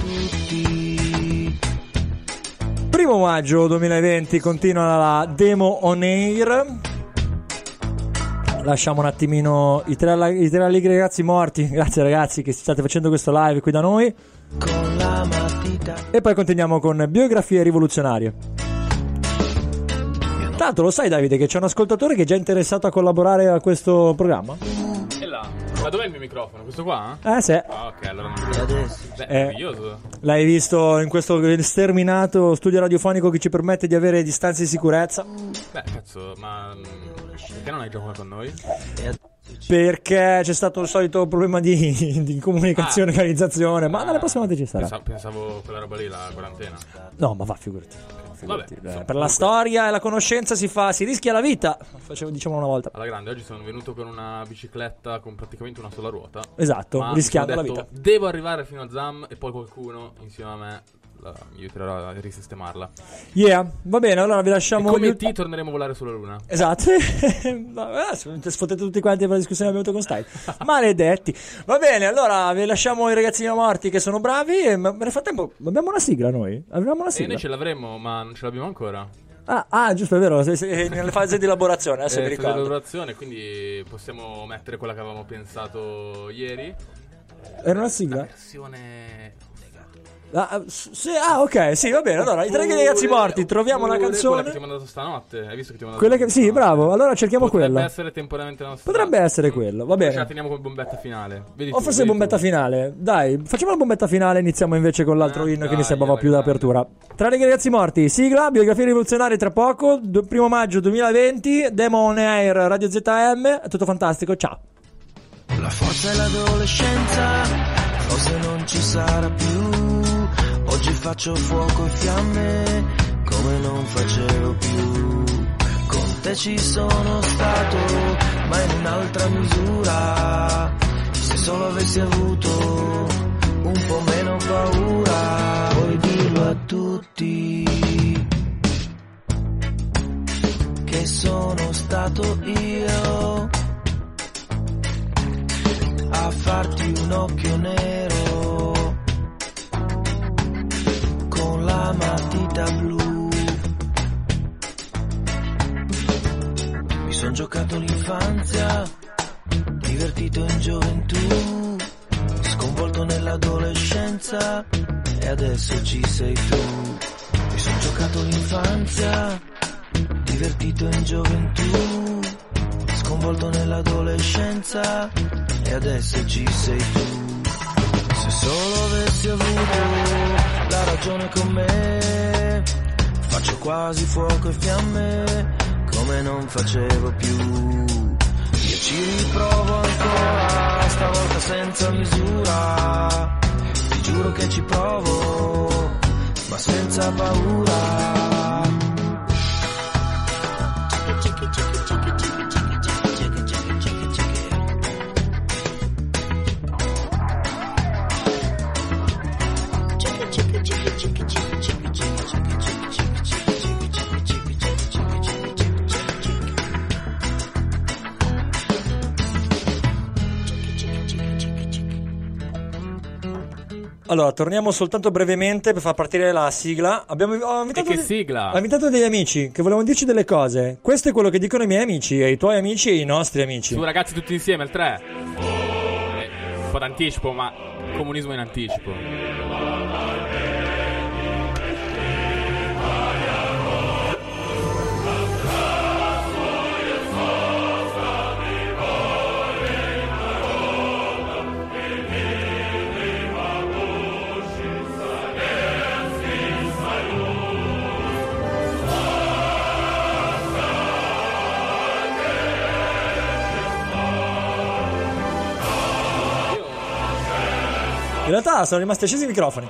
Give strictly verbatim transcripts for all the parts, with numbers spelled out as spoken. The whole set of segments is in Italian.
tutti. Primo maggio duemilaventi continua la demo on air. Lasciamo un attimino i tre, i tre allegri ragazzi morti. Grazie ragazzi che state facendo questo live qui da noi. Con la matita. E poi continuiamo con biografie rivoluzionarie. Tanto lo sai Davide che c'è un ascoltatore che è già interessato a collaborare a questo programma? E là. Ma dov'è il mio microfono? Questo qua? Eh sì. Ah, ok, allora non mi Beh, è Eh, meraviglioso. L'hai visto in questo sterminato studio radiofonico che ci permette di avere distanze di sicurezza? Beh, cazzo, ma mm, perché non hai giocato con noi? Perché c'è stato il solito problema di, di comunicazione e Ah. organizzazione. Ma Ah, dalle prossime volte ci sarà. Pensavo, pensavo quella roba lì, la quarantena. No, ma va, figurati. figurati. Vabbè, Eh, insomma, per la comunque- storia e la conoscenza si fa, si rischia la vita. Facevo, diciamo una volta. Alla grande, oggi sono venuto con una bicicletta con praticamente una sola ruota. Esatto, Ma rischiando mi la sono vita. detto, devo arrivare fino a Zam e poi qualcuno insieme a me la, mi aiuterà a risistemarla. Yeah, va bene, allora vi E lasciamo. gli come ulti- ti torneremo a volare sulla luna. Esatto. Vabbè, sfottete tutti quanti per la discussione che abbiamo avuto con Style. Maledetti. Va bene, allora vi lasciamo i ragazzini morti che sono bravi. E ma nel frattempo abbiamo una sigla noi. Avevamo una E sigla. noi ce l'avremo, ma non ce l'abbiamo ancora. Ah, ah, giusto, è vero, sei, sei nelle fasi di elaborazione, adesso Eh, mi fase di ricordo. lavorazione, quindi possiamo mettere quella che avevamo pensato ieri. Era una La sigla? versione... Ah, sì, ah, ok, sì, va bene. Allora, i tre ragazzi morti, troviamo la Oppure Quella che ti canzone. ho mandato stanotte. Hai visto che ti ho mandato Quella che, sì, stanotte? bravo, allora cerchiamo Potrebbe quella. essere temporaneamente la nostra. Potrebbe essere quello, va Poi bene. ce la teniamo come bombetta finale. Vedi O tu, forse vedi bombetta tu. finale. Dai, facciamo la bombetta finale. Iniziamo invece con l'altro Eh, inno che dai, mi sembrava alla più grande. d'apertura. Tra i ragazzi morti, sigla, biografie rivoluzionarie tra poco. du- Primo maggio duemilaventi, demo on air, Radio Z M. È tutto fantastico, ciao. La forza e l'adolescenza, forse non ci sarà più. Oggi faccio fuoco e fiamme, come non facevo più. Con te ci sono stato, ma in un'altra misura. Se solo avessi avuto un po' meno paura, puoi dirlo a tutti che sono stato io a farti un occhio nero con la matita blu. Mi son giocato l'infanzia, divertito in gioventù, sconvolto nell'adolescenza e adesso ci sei tu. Mi son giocato l'infanzia, divertito in gioventù, sconvolto nell'adolescenza e adesso ci sei tu. Se solo avessi avuto la ragione con me, faccio quasi fuoco e fiamme come non facevo più. Io ci riprovo ancora, stavolta senza misura. Ti giuro che ci provo, ma senza paura. Allora, torniamo soltanto brevemente per far partire la sigla. Abbiamo ho invitato E che de- sigla? Ho invitato degli amici che volevano dirci delle cose. Questo è quello che dicono i miei amici, e i tuoi amici e i nostri amici. Su ragazzi tutti insieme, il tre. Eh, un po' d'anticipo, ma comunismo in anticipo. In realtà sono rimasti accesi i microfoni.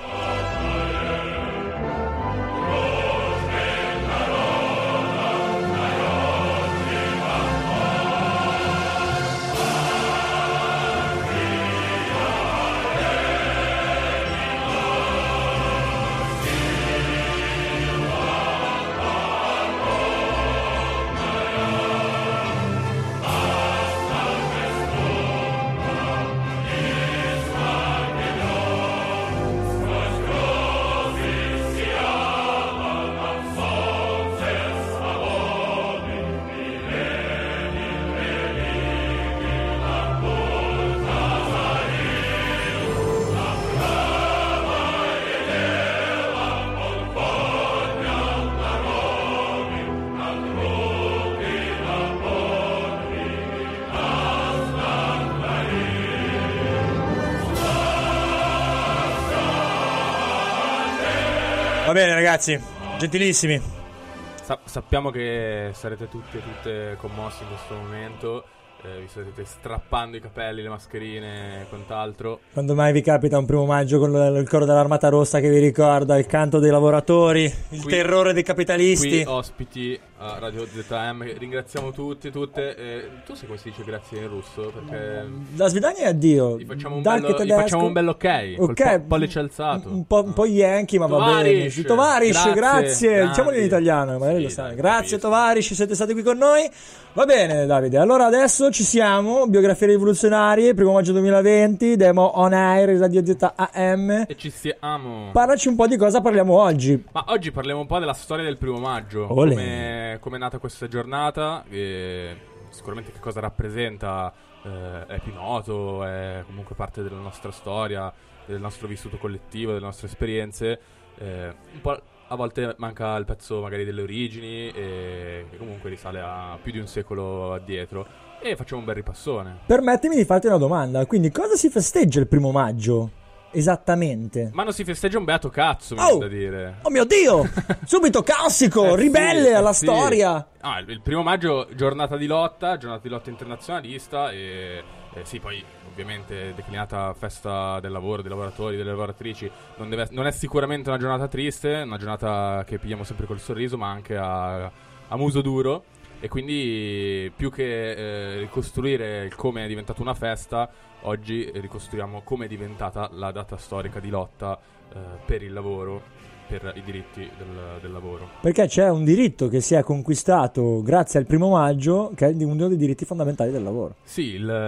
Va bene ragazzi, gentilissimi. Sa- sappiamo che sarete tutti e tutte commossi in questo momento. Eh, vi state strappando i capelli, le mascherine e quant'altro. Quando mai vi capita un primo maggio con l- il coro dell'Armata Rossa che vi ricorda il canto dei lavoratori, il Qui- terrore dei capitalisti? Qui ospiti a Radio Z M, ringraziamo tutti e tutte. Eh, tu sai come si dice grazie in russo? Perché Da Svidania addio. gli facciamo un, Danke bello, gli tedesco. facciamo un bel ok, col Ok, po- pollice alzato. Un, un po', un po' yankee, ma va Tovarish, bene. Tovarish, grazie. grazie, Diciamolo in grandi. italiano, magari Sì, lo sanno. dai, Grazie capisco. Tovarish, siete stati qui con noi. Va bene Davide, allora adesso ci siamo. Biografie rivoluzionarie, primo maggio duemilaventi, demo on air, Radio Z M. E ci siamo. Parlaci un po' di cosa parliamo oggi. Ma oggi parliamo un po' della storia del primo maggio. Olè. Come come è nata questa giornata. E sicuramente che cosa rappresenta. eh, è più noto, è comunque parte della nostra storia, del nostro vissuto collettivo, delle nostre esperienze. Eh, un po' a volte manca il pezzo magari delle origini, e che comunque risale a più di un secolo addietro. E facciamo un bel ripassone. Permettimi di farti una domanda. Quindi cosa si festeggia il primo maggio? Esattamente. Ma non si festeggia un beato cazzo, mi Oh! viene da dire. Oh mio Dio! Subito classico, Eh ribelle sì, alla eh sì. storia. Ah, il il primo maggio, giornata di lotta, giornata di lotta internazionalista e, e sì, poi ovviamente declinata festa del lavoro, dei lavoratori, delle lavoratrici. Non, deve, non è sicuramente una giornata triste, una giornata che pigliamo sempre col sorriso, ma anche a, a muso duro. E quindi più che eh, ricostruire il come è diventata una festa, oggi ricostruiamo come è diventata la data storica di lotta eh, per il lavoro, per i diritti del, del lavoro. Perché c'è un diritto che si è conquistato grazie al primo maggio, che è di uno dei diritti fondamentali del lavoro. Sì,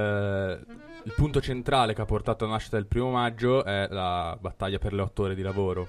il, il punto centrale che ha portato alla nascita del primo maggio è la battaglia per le otto ore di lavoro.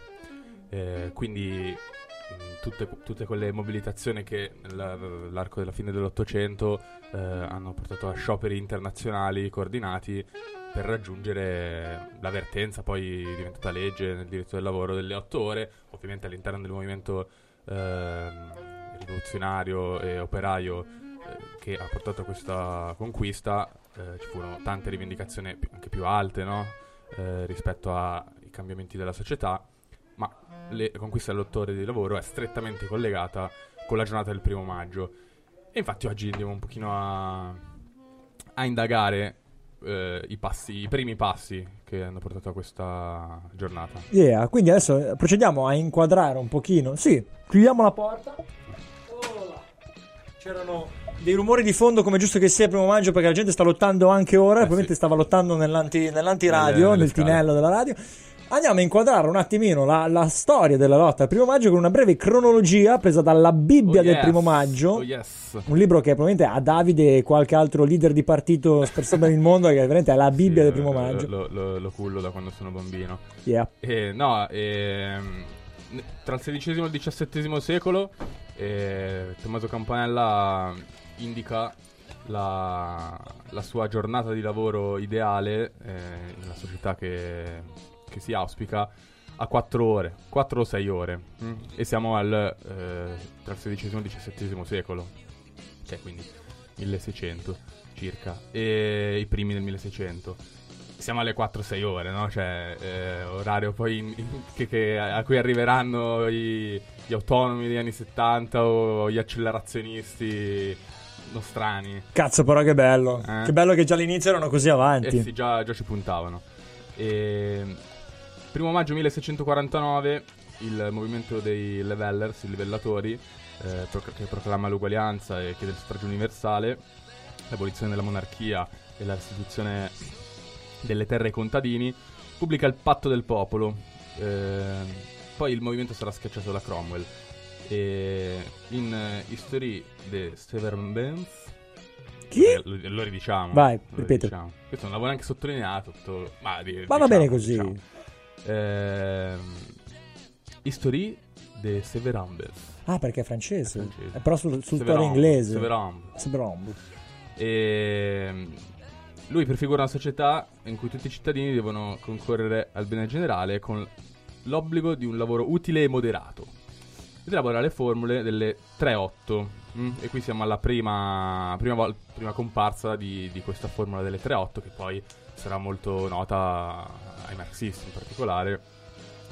Eh, quindi mh, tutte, tutte quelle mobilitazioni che nell'arco della fine dell'Ottocento eh, hanno portato a scioperi internazionali coordinati per raggiungere la vertenza, poi diventata legge nel diritto del lavoro, delle otto ore, ovviamente all'interno del movimento eh, rivoluzionario e operaio eh, che ha portato a questa conquista. Eh, ci furono tante rivendicazioni pi- anche più alte, no? eh, rispetto ai cambiamenti della società, ma le- la conquista delle otto ore di lavoro è strettamente collegata con la giornata del primo maggio. E infatti oggi andiamo un pochino a, a indagare eh, i passi, i primi passi che hanno portato a questa giornata. Yeah, quindi adesso procediamo a inquadrare un pochino. Sì, chiudiamo la porta. C'erano dei rumori di fondo, come giusto che sia il primo maggio, perché la gente sta lottando anche ora, Eh, probabilmente sì. stava lottando nell'anti, nell'antiradio, Nelle- nelle nel scale. tinello della radio. Andiamo a inquadrare un attimino la, la storia della lotta al primo maggio con una breve cronologia presa dalla Bibbia Oh del yes, primo maggio. Oh yes. Un libro che probabilmente a Davide e qualche altro leader di partito sperso per il mondo, che veramente è la Bibbia Sì, del primo lo- maggio. Lo, lo, lo cullo da quando sono bambino. Yeah. E, no, ehm, ne- tra il sedicesimo e il diciassettesimo secolo eh, Tommaso Campanella indica la, la sua giornata di lavoro ideale eh, nella società che, che si auspica a quattro ore, quattro o sei ore. mm? E siamo al, eh, tra il sedicesimo e il diciassettesimo secolo, cioè quindi milleseicento circa, e i primi del milleseicento. Siamo alle quattro sei ore, no? Cioè, eh, orario poi in- in- che, che- a cui arriveranno i- gli autonomi degli anni settanta o gli accelerazionisti nostrani. Cazzo, però che bello. Eh. Che bello che già all'inizio erano così avanti. Eh sì, già, già ci puntavano. E, primo maggio milleseicentoquarantanove il movimento dei Levellers, i livellatori, eh, proc- che proclama l'uguaglianza e chiede il suffragio universale, l'abolizione della monarchia e la restituzione delle terre ai contadini, pubblica il Patto del Popolo. Eh, poi il movimento sarà schiacciato da Cromwell. E in eh, History de Severance, Chi? eh, lo, lo ridiciamo. Vai, lo ripeto. ridiciamo. Questo è un lavoro anche sottolineato. Tutto, ma di- Ma va diciamo, bene così. diciamo. Ehm, History de Severance. Ah, perché è francese. È francese. È però sul, sul tono Severance, inglese. Severance. Severance. E lui prefigura una società in cui tutti i cittadini devono concorrere al bene generale con l'obbligo di un lavoro utile e moderato. Ed elabora le formule delle tre otto. mm? E qui siamo alla prima, prima, vol- prima comparsa di, di questa formula delle tre otto, che poi sarà molto nota ai marxisti in particolare,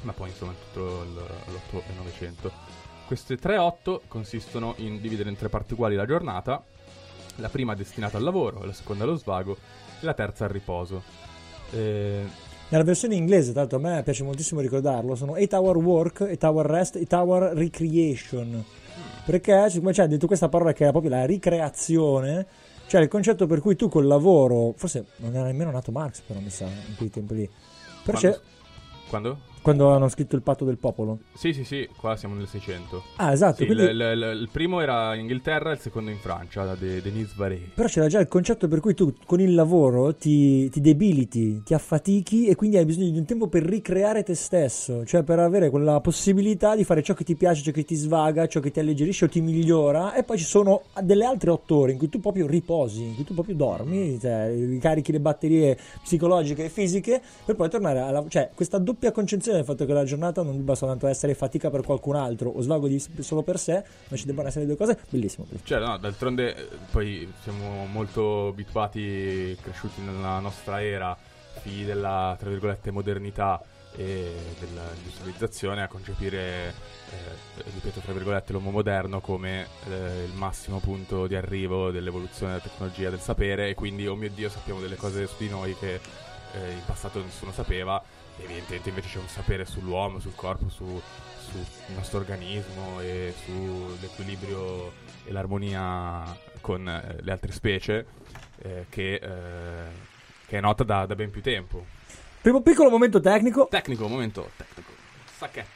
ma poi insomma tutto l'Otto e Novecento. Queste tre otto consistono in dividere in tre parti uguali la giornata, la prima destinata al lavoro, la seconda allo svago e la terza al riposo. Eh, Nella versione inglese, tra l'altro, a me piace moltissimo ricordarlo, sono eight hour work, eight hour rest, eight hour recreation. Perché, siccome c'è dentro questa parola che era proprio la ricreazione, cioè il concetto per cui tu col lavoro, forse non era nemmeno nato Marx, però mi sa, in quei tempi lì. Però quando? c'è, quando? quando hanno scritto il patto del popolo. Sì, sì, sì, qua siamo nel Seicento. Ah, esatto. Sì, quindi... il, il, il primo era in Inghilterra e il secondo in Francia, da De, Denis Varé. Però c'era già il concetto per cui tu con il lavoro ti, ti debiliti, ti affatichi e quindi hai bisogno di un tempo per ricreare te stesso, cioè per avere quella possibilità di fare ciò che ti piace, ciò che ti svaga, ciò che ti alleggerisce o ti migliora. E poi ci sono delle altre otto ore in cui tu proprio riposi, in cui tu proprio dormi, cioè ricarichi le batterie psicologiche e fisiche per poi tornare alla... Cioè questa doppia concezione del fatto che la giornata non debba soltanto essere fatica per qualcun altro o svago di, solo per sé, ma ci debbano essere due cose, bellissimo. Cioè, no, d'altronde eh, poi siamo molto abituati, cresciuti nella nostra era, figli della, tra virgolette, modernità e dell'industrializzazione, a concepire, eh, ripeto, tra virgolette, l'uomo moderno come eh, il massimo punto di arrivo dell'evoluzione della tecnologia, del sapere, e quindi, oh mio Dio, sappiamo delle cose su di noi che eh, in passato nessuno sapeva. Evidentemente invece c'è un sapere sull'uomo, sul corpo, su, sul nostro organismo e sull'equilibrio e l'armonia con eh, le altre specie eh, che, eh, che è nota da, da ben più tempo. Primo piccolo momento tecnico. Tecnico, momento tecnico. Sacchetto.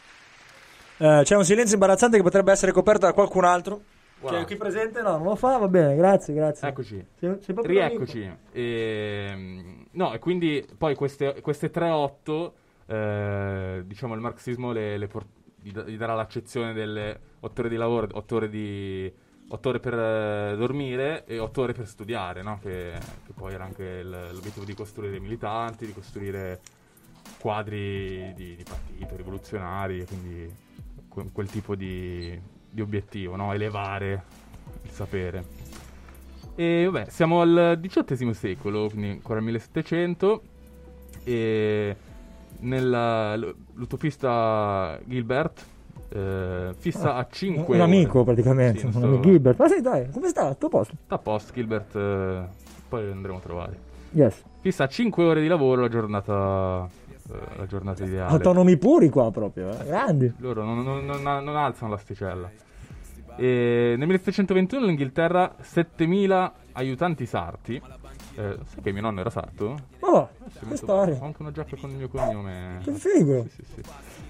Eh, c'è un silenzio imbarazzante che potrebbe essere coperto da qualcun altro. Wow. Cioè, qui presente no, non lo fa, va bene, grazie, grazie. Eccoci, sei, sei proprio rieccoci. E, no, e quindi poi queste, queste tre otto, eh, diciamo il marxismo le, le port- gli, da- gli darà l'accezione delle otto ore di lavoro, otto ore, di, otto ore per eh, dormire e otto ore per studiare, no? Che, che poi era anche il, l'obiettivo di costruire militanti, di costruire quadri di, di partito, rivoluzionari, quindi que- quel tipo di... di obiettivo, no? Elevare il sapere. E vabbè, siamo al diciottesimo secolo, quindi ancora il millesettecento, e nella, l'utopista Gilbert eh, fissa ah, a cinque un ore. amico praticamente, Sì, un so... amico Gilbert. Ma sì, dai, come sta? Tutto a posto? Sta a posto Gilbert, eh, poi lo andremo a trovare. Yes. Fissa a cinque ore di lavoro la giornata eh, la giornata ideale. Autonomi puri qua proprio, eh? Grandi. Loro non, non, non, non alzano l'asticella. E nel millesettecentoventuno l'Inghilterra settemila aiutanti sarti. Eh, sai che mio nonno era sarto? Oh, Sì, che storia. Ho anche una giacca con il mio cognome. Che figo. Sì, sì, sì.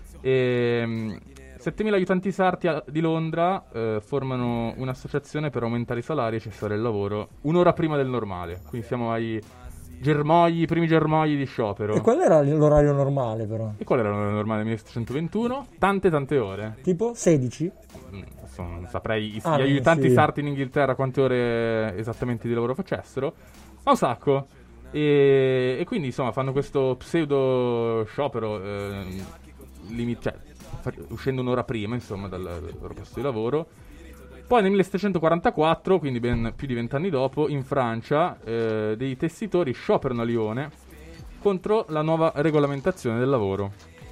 E, settemila aiutanti sarti a, di Londra eh, formano un'associazione per aumentare i salari e cessare il lavoro un'ora prima del normale. Quindi siamo ai germogli, i primi germogli di sciopero. E qual era l'orario normale però? E qual era l'orario normale nel millesettecentoventuno? Tante tante ore. Tipo sedici? Mm, non saprei ah, gli aiutanti sì. sarti in Inghilterra quante ore esattamente di lavoro facessero, ma un sacco. E, e quindi insomma fanno questo pseudo sciopero eh, limit- cioè, fa- uscendo un'ora prima insomma dal, dal loro posto di lavoro. Poi nel millesettecentoquarantaquattro, quindi ben più di vent'anni dopo, in Francia eh, dei tessitori scioperano a Lione contro la nuova regolamentazione del lavoro.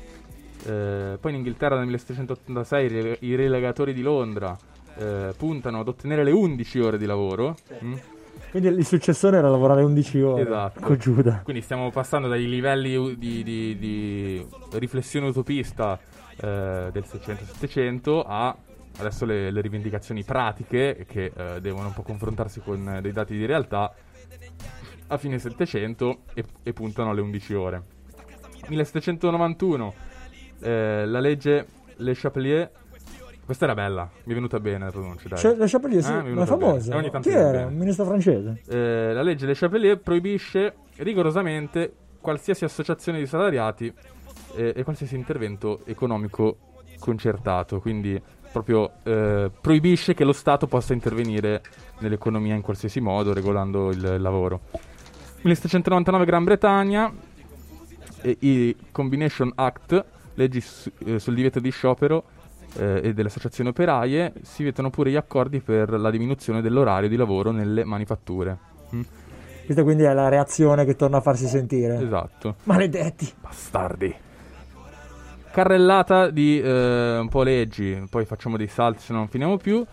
Eh, poi in Inghilterra nel millesettecentottantasei i, rele- i relegatori di Londra eh, puntano ad ottenere le undici ore di lavoro. Sì. Mm? Quindi il successore era lavorare undici ore. Esatto. Con Giuda. Quindi stiamo passando dai livelli di, di, di riflessione utopista eh, del seicento settecento a adesso le, le rivendicazioni pratiche che eh, devono un po' confrontarsi con dei dati di realtà a fine settecento e, e puntano alle undici ore. millesettecentonovantuno eh, la legge Le Chapelier. Questa era bella, mi è venuta bene la pronuncia, dai. Cioè, Le Chapelier, sì, ah, ma è famosa. Ogni tanto Chi viene era? bene. Un ministro francese? Eh, la legge Le Chapelier proibisce rigorosamente qualsiasi associazione di salariati eh, e qualsiasi intervento economico concertato, quindi proprio eh, proibisce che lo Stato possa intervenire nell'economia in qualsiasi modo, regolando il, il lavoro. millesettecentonovantanove Gran Bretagna, eh, i Combination Act, leggi su, eh, sul divieto di sciopero eh, e delle associazioni operaie, si vietano pure gli accordi per la diminuzione dell'orario di lavoro nelle manifatture. Mm? Questa quindi è la reazione che torna a farsi sentire. Esatto. Maledetti. Bastardi. carrellata di eh, un po' leggi, poi facciamo dei salti se non finiamo più.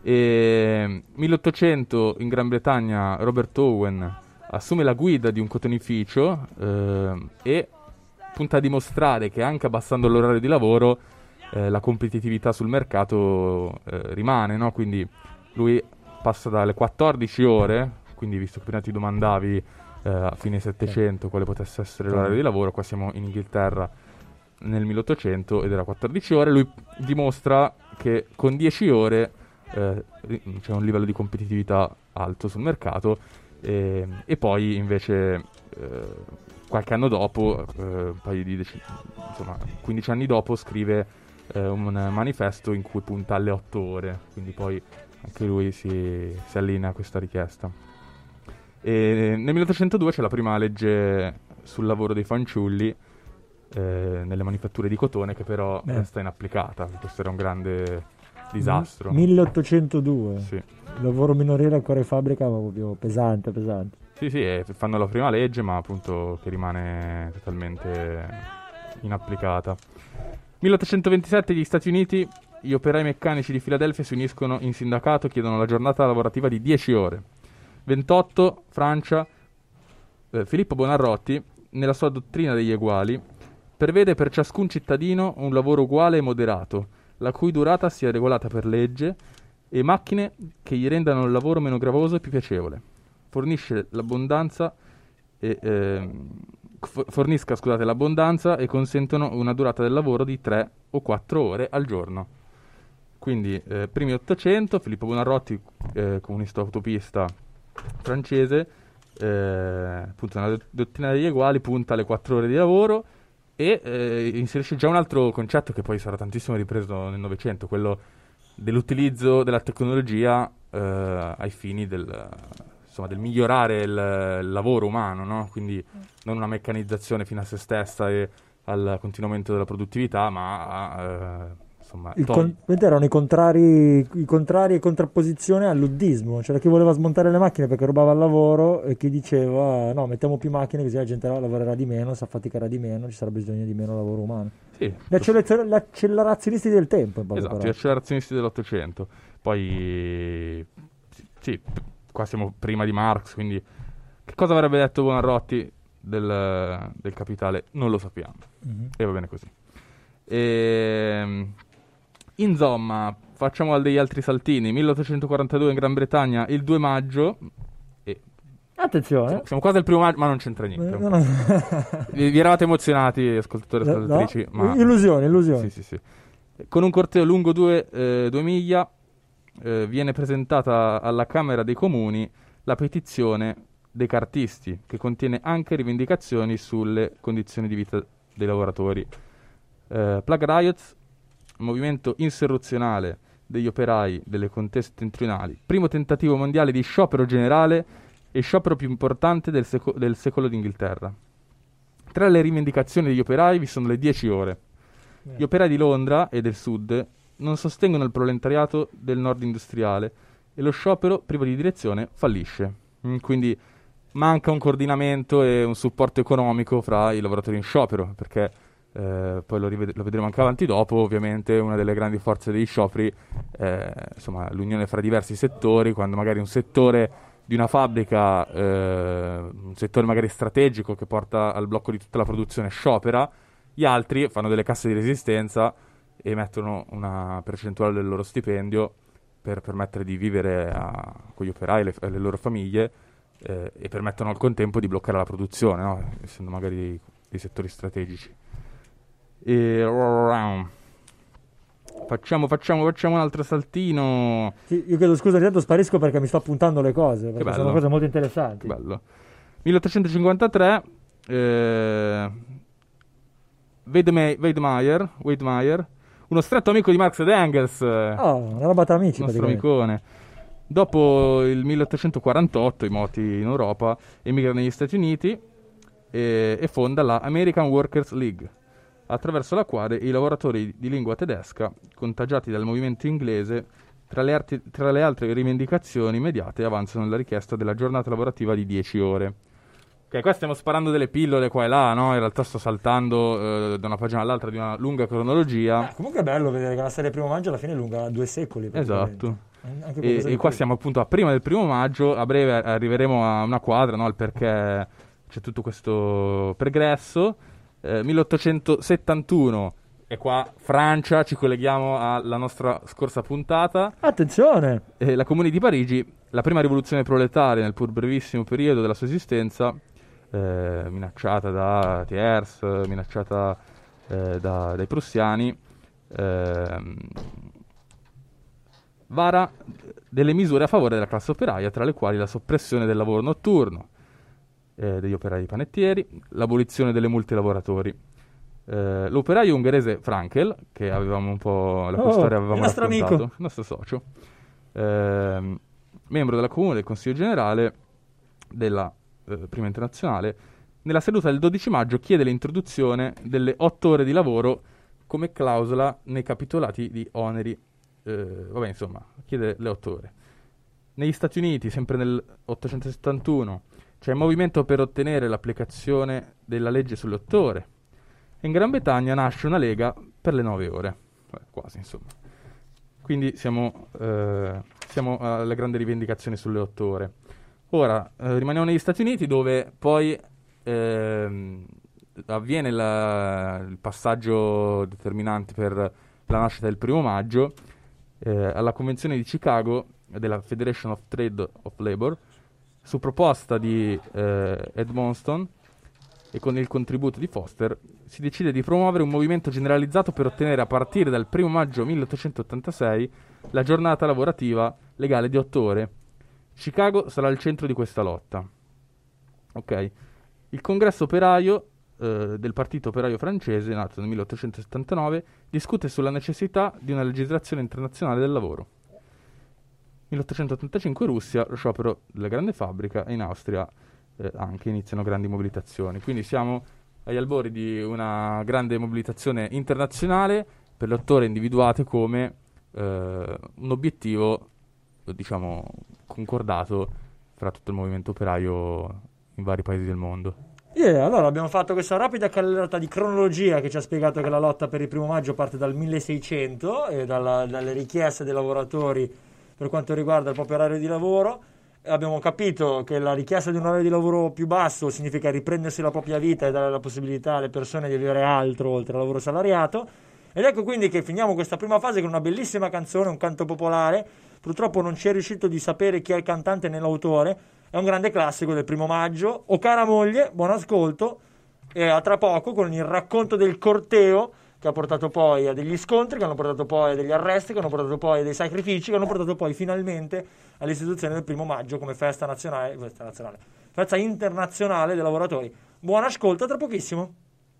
E milleottocento in Gran Bretagna Robert Owen assume la guida di un cotonificio eh, e punta a dimostrare che anche abbassando l'orario di lavoro eh, la competitività sul mercato eh, rimane, no? Quindi lui passa dalle quattordici ore, quindi visto che prima ti domandavi eh, a fine settecento quale potesse essere l'orario di lavoro, qua siamo in Inghilterra nel milleottocento ed era quattordici ore, lui dimostra che con dieci ore eh, c'è un livello di competitività alto sul mercato e, e poi invece eh, qualche anno dopo, eh, un paio di dec- insomma quindici anni dopo scrive eh, un manifesto in cui punta alle otto ore, quindi poi anche lui si, si allinea a questa richiesta. E nel milleottocentodue c'è la prima legge sul lavoro dei fanciulli eh, nelle manifatture di cotone, che però Beh. resta inapplicata. Questo era un grande disastro. milleottocentodue Sì. Il lavoro minorile ancora in fabbrica, ma proprio pesante, pesante. Sì, sì, e fanno la prima legge, ma appunto che rimane totalmente inapplicata. milleottocentoventisette gli Stati Uniti, gli operai meccanici di Filadelfia si uniscono in sindacato e chiedono la giornata lavorativa di dieci ore. ventotto Francia, eh, Filippo Buonarroti, nella sua dottrina degli eguali, prevede per ciascun cittadino un lavoro uguale e moderato, la cui durata sia regolata per legge, e macchine che gli rendano il lavoro meno gravoso e più piacevole. Fornisce l'abbondanza e, eh, fornisca scusate, l'abbondanza e consentono una durata del lavoro di tre o quattro ore al giorno. Quindi, eh, primi ottocento, Filippo Buonarroti, eh, comunista utopista francese, eh, appunto nella dottrina degli eguali punta alle quattro ore di lavoro e eh, inserisce già un altro concetto che poi sarà tantissimo ripreso nel Novecento, quello dell'utilizzo della tecnologia eh, ai fini del, insomma, del migliorare il, il lavoro umano, no? Quindi non una meccanizzazione fino a se stessa e al continuamento della produttività, ma a, eh, insomma, il con- erano i contrari, i contrari e contrapposizione al luddismo. C'era chi voleva smontare le macchine perché rubava il lavoro e chi diceva no, mettiamo più macchine così la gente lavorerà di meno, si affaticherà di meno, ci sarà bisogno di meno lavoro umano. Sì, gli, accelerazio- gli accelerazionisti del tempo, in esatto, parole. Gli accelerazionisti dell'Ottocento. Poi sì, qua siamo prima di Marx, quindi che cosa avrebbe detto Buonarroti del, del Capitale? Non lo sappiamo. Mm-hmm. E va bene così. E insomma, facciamo degli altri saltini. milleottocentoquarantadue in Gran Bretagna, il due maggio. E attenzione, siamo, siamo quasi al primo maggio, ma non c'entra niente. No, no. Vi, vi eravate emozionati, ascoltatori e ascoltatrici? No, ma... illusioni, illusioni. Sì, sì, sì. Con un corteo lungo due, eh, due miglia eh, viene presentata alla Camera dei Comuni la petizione dei cartisti, che contiene anche rivendicazioni sulle condizioni di vita dei lavoratori. Uh, Plug Riots, movimento insurrezionale degli operai delle contee settentrionali, primo tentativo mondiale di sciopero generale e sciopero più importante del, seco- del secolo d'Inghilterra. Tra le rivendicazioni degli operai vi sono le dieci ore. Yeah. Gli operai di Londra e del sud non sostengono il proletariato del nord industriale e lo sciopero, privo di direzione, fallisce. Mm, quindi manca un coordinamento e un supporto economico fra i lavoratori in sciopero, perché Eh, poi lo, rived- lo vedremo anche avanti dopo. Ovviamente una delle grandi forze degli scioperi è insomma, l'unione fra diversi settori. Quando magari un settore di una fabbrica, eh, un settore magari strategico che porta al blocco di tutta la produzione, sciopera, gli altri fanno delle casse di resistenza e mettono una percentuale del loro stipendio per permettere di vivere a quegli operai e le, le loro famiglie, eh, e permettono al contempo di bloccare la produzione, no? Essendo magari dei, dei settori strategici. E facciamo facciamo facciamo un altro saltino. Sì, io chiedo scusa, intanto sparisco perché mi sto appuntando le cose, perché che sono cose molto interessanti. Bello. milleottocentocinquantatré, eh, Weidmeier, Weidmeier, Weidmeier, uno stretto amico di Marx ed Engels. Oh, una roba tra amici, nostro amicone. Dopo il milleottocentoquarantotto i moti in Europa, emigra negli Stati Uniti e, e fonda la American Workers League, attraverso la quale i lavoratori di lingua tedesca, contagiati dal movimento inglese, tra le, arti- tra le altre rivendicazioni immediate avanzano la richiesta della giornata lavorativa di dieci ore. Ok, qua stiamo sparando delle pillole qua e là, no? In realtà sto saltando eh, da una pagina all'altra di una lunga cronologia. Ah, comunque è bello vedere che la serie Primo Maggio alla fine è lunga due secoli. Esatto. Anche E, e qua siamo appunto a prima del primo maggio, a breve arriveremo a una quadra, no? Il perché c'è tutto questo pregresso. Eh, milleottocentosettantuno, e qua Francia, ci colleghiamo alla nostra scorsa puntata. Attenzione! Eh, la Comune di Parigi, la prima rivoluzione proletaria nel pur brevissimo periodo della sua esistenza, eh, minacciata da Thiers, minacciata eh, da, dai prussiani, eh, vara delle misure a favore della classe operaia, tra le quali la soppressione del lavoro notturno eh, degli operai panettieri, l'abolizione delle multe ai lavoratori. Eh, l'operaio ungherese Frankel, che avevamo un po' la cui oh, storia avevamo il nostro raccontato, amico, il nostro socio, eh, membro della Comune del Consiglio Generale della eh, Prima Internazionale, nella seduta del dodici maggio chiede l'introduzione delle otto ore di lavoro come clausola nei capitolati di oneri. Eh, vabbè, insomma, chiede le otto ore. Negli Stati Uniti, sempre nel ottocentosettantuno, c'è il movimento per ottenere l'applicazione della legge sulle otto ore. In Gran Bretagna nasce una lega per le nove ore. Eh, quasi, insomma. Quindi siamo, eh, siamo alle grandi rivendicazioni sulle otto ore. Ora, eh, rimaniamo negli Stati Uniti, dove poi ehm, avviene la, il passaggio determinante per la nascita del primo maggio, eh, alla Convenzione di Chicago della Federation of Trade of Labor, su proposta di eh, Ed Monston e con il contributo di Foster, si decide di promuovere un movimento generalizzato per ottenere a partire dal primo maggio milleottocentottantasei la giornata lavorativa legale di otto ore. Chicago sarà il centro di questa lotta. Ok. Il congresso operaio eh, del Partito Operaio Francese, nato nel milleottocentosettantanove, discute sulla necessità di una legislazione internazionale del lavoro. milleottocentottantacinque Russia, lo sciopero della grande fabbrica, e in Austria eh, anche iniziano grandi mobilitazioni. Quindi siamo agli albori di una grande mobilitazione internazionale per le otto ore individuate come eh, un obiettivo, diciamo, concordato fra tutto il movimento operaio in vari paesi del mondo. Yeah, allora abbiamo fatto questa rapida carrellata di cronologia che ci ha spiegato che la lotta per il primo maggio parte dal milleseicento e dalla, dalle richieste dei lavoratori per quanto riguarda il proprio orario di lavoro. Abbiamo capito che la richiesta di un orario di lavoro più basso significa riprendersi la propria vita e dare la possibilità alle persone di avere altro oltre al lavoro salariato. Ed ecco quindi che finiamo questa prima fase con una bellissima canzone, un canto popolare. Purtroppo non ci è riuscito di sapere chi è il cantante né l'autore. È un grande classico del primo maggio. O cara moglie, buon ascolto. E a tra poco con il racconto del corteo, che ha portato poi a degli scontri, che hanno portato poi a degli arresti, che hanno portato poi a dei sacrifici, che hanno portato poi finalmente all'istituzione del primo maggio come festa nazionale, festa nazionale, festa internazionale dei lavoratori. Buon ascolto, tra pochissimo.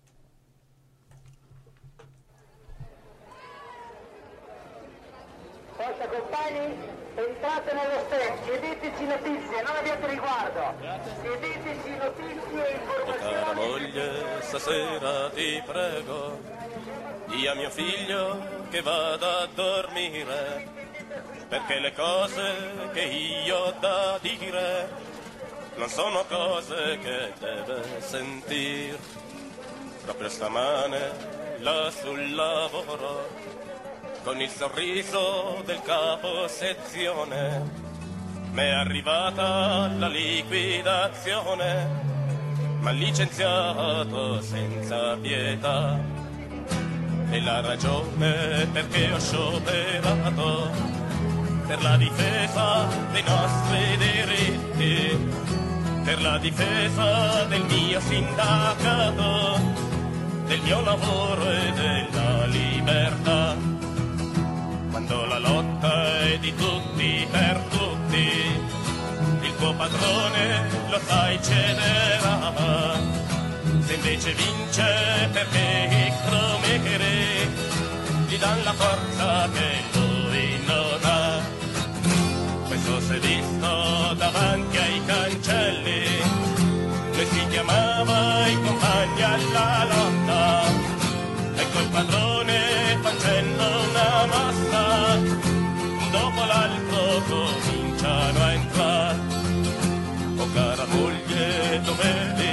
Forza compagni, entrate nello stand, chiedeteci notizie, non abbiate riguardo, chiedeteci notizie e informazioni. Cara moglie, stasera ti prego, di a mio figlio che vada a dormire, perché le cose che io ho da dire non sono cose che deve sentire. Proprio stamane là sul lavoro, con il sorriso del capo sezione, m'è arrivata la liquidazione, m'ha licenziato senza pietà. E la ragione perché ho scioperato, per la difesa dei nostri diritti, per la difesa del mio sindacato, del mio lavoro e della libertà. Quando la lotta è di tutti per tutti, il tuo padrone lo sai cederà. Se invece vince perché i cromeri gli dan la forza che lui non ha. Questo si è visto davanti ai cancelli, lui si chiamava i compagni alla lotta. Ecco il padrone facendo una mossa, dopo l'altro cominciano a entrare. Oh cara moglie, dove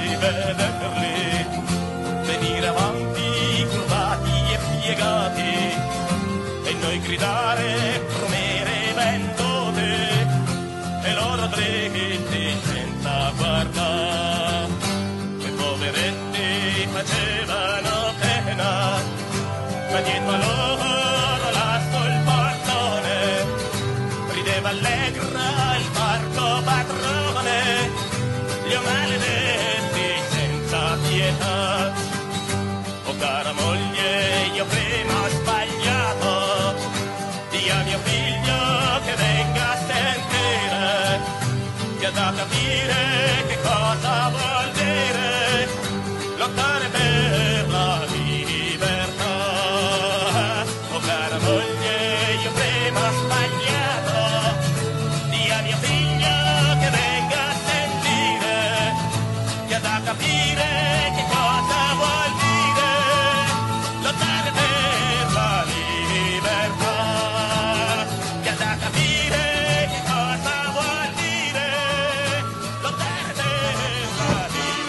noi gridare, promere vendute, e loro dritti senza guardare. Quei poveretti facevano pena, ma dietro a loro lasso il portone, rideva allegra il parco padrone, li ho maledetti senza pietà. Oh cara moglie, io prima ho sbagliato, di a mio figlio che venga a sentire, ti ha da capire che cosa vuol dire lottare per la libertà. Oh cara moglie, io prima ho sbagliato, di a mio figlio che venga a sentire, ti ha da capire che cosa vuol dire lottare per la libertà, ti ha da capire che cosa vuol dire lottare per la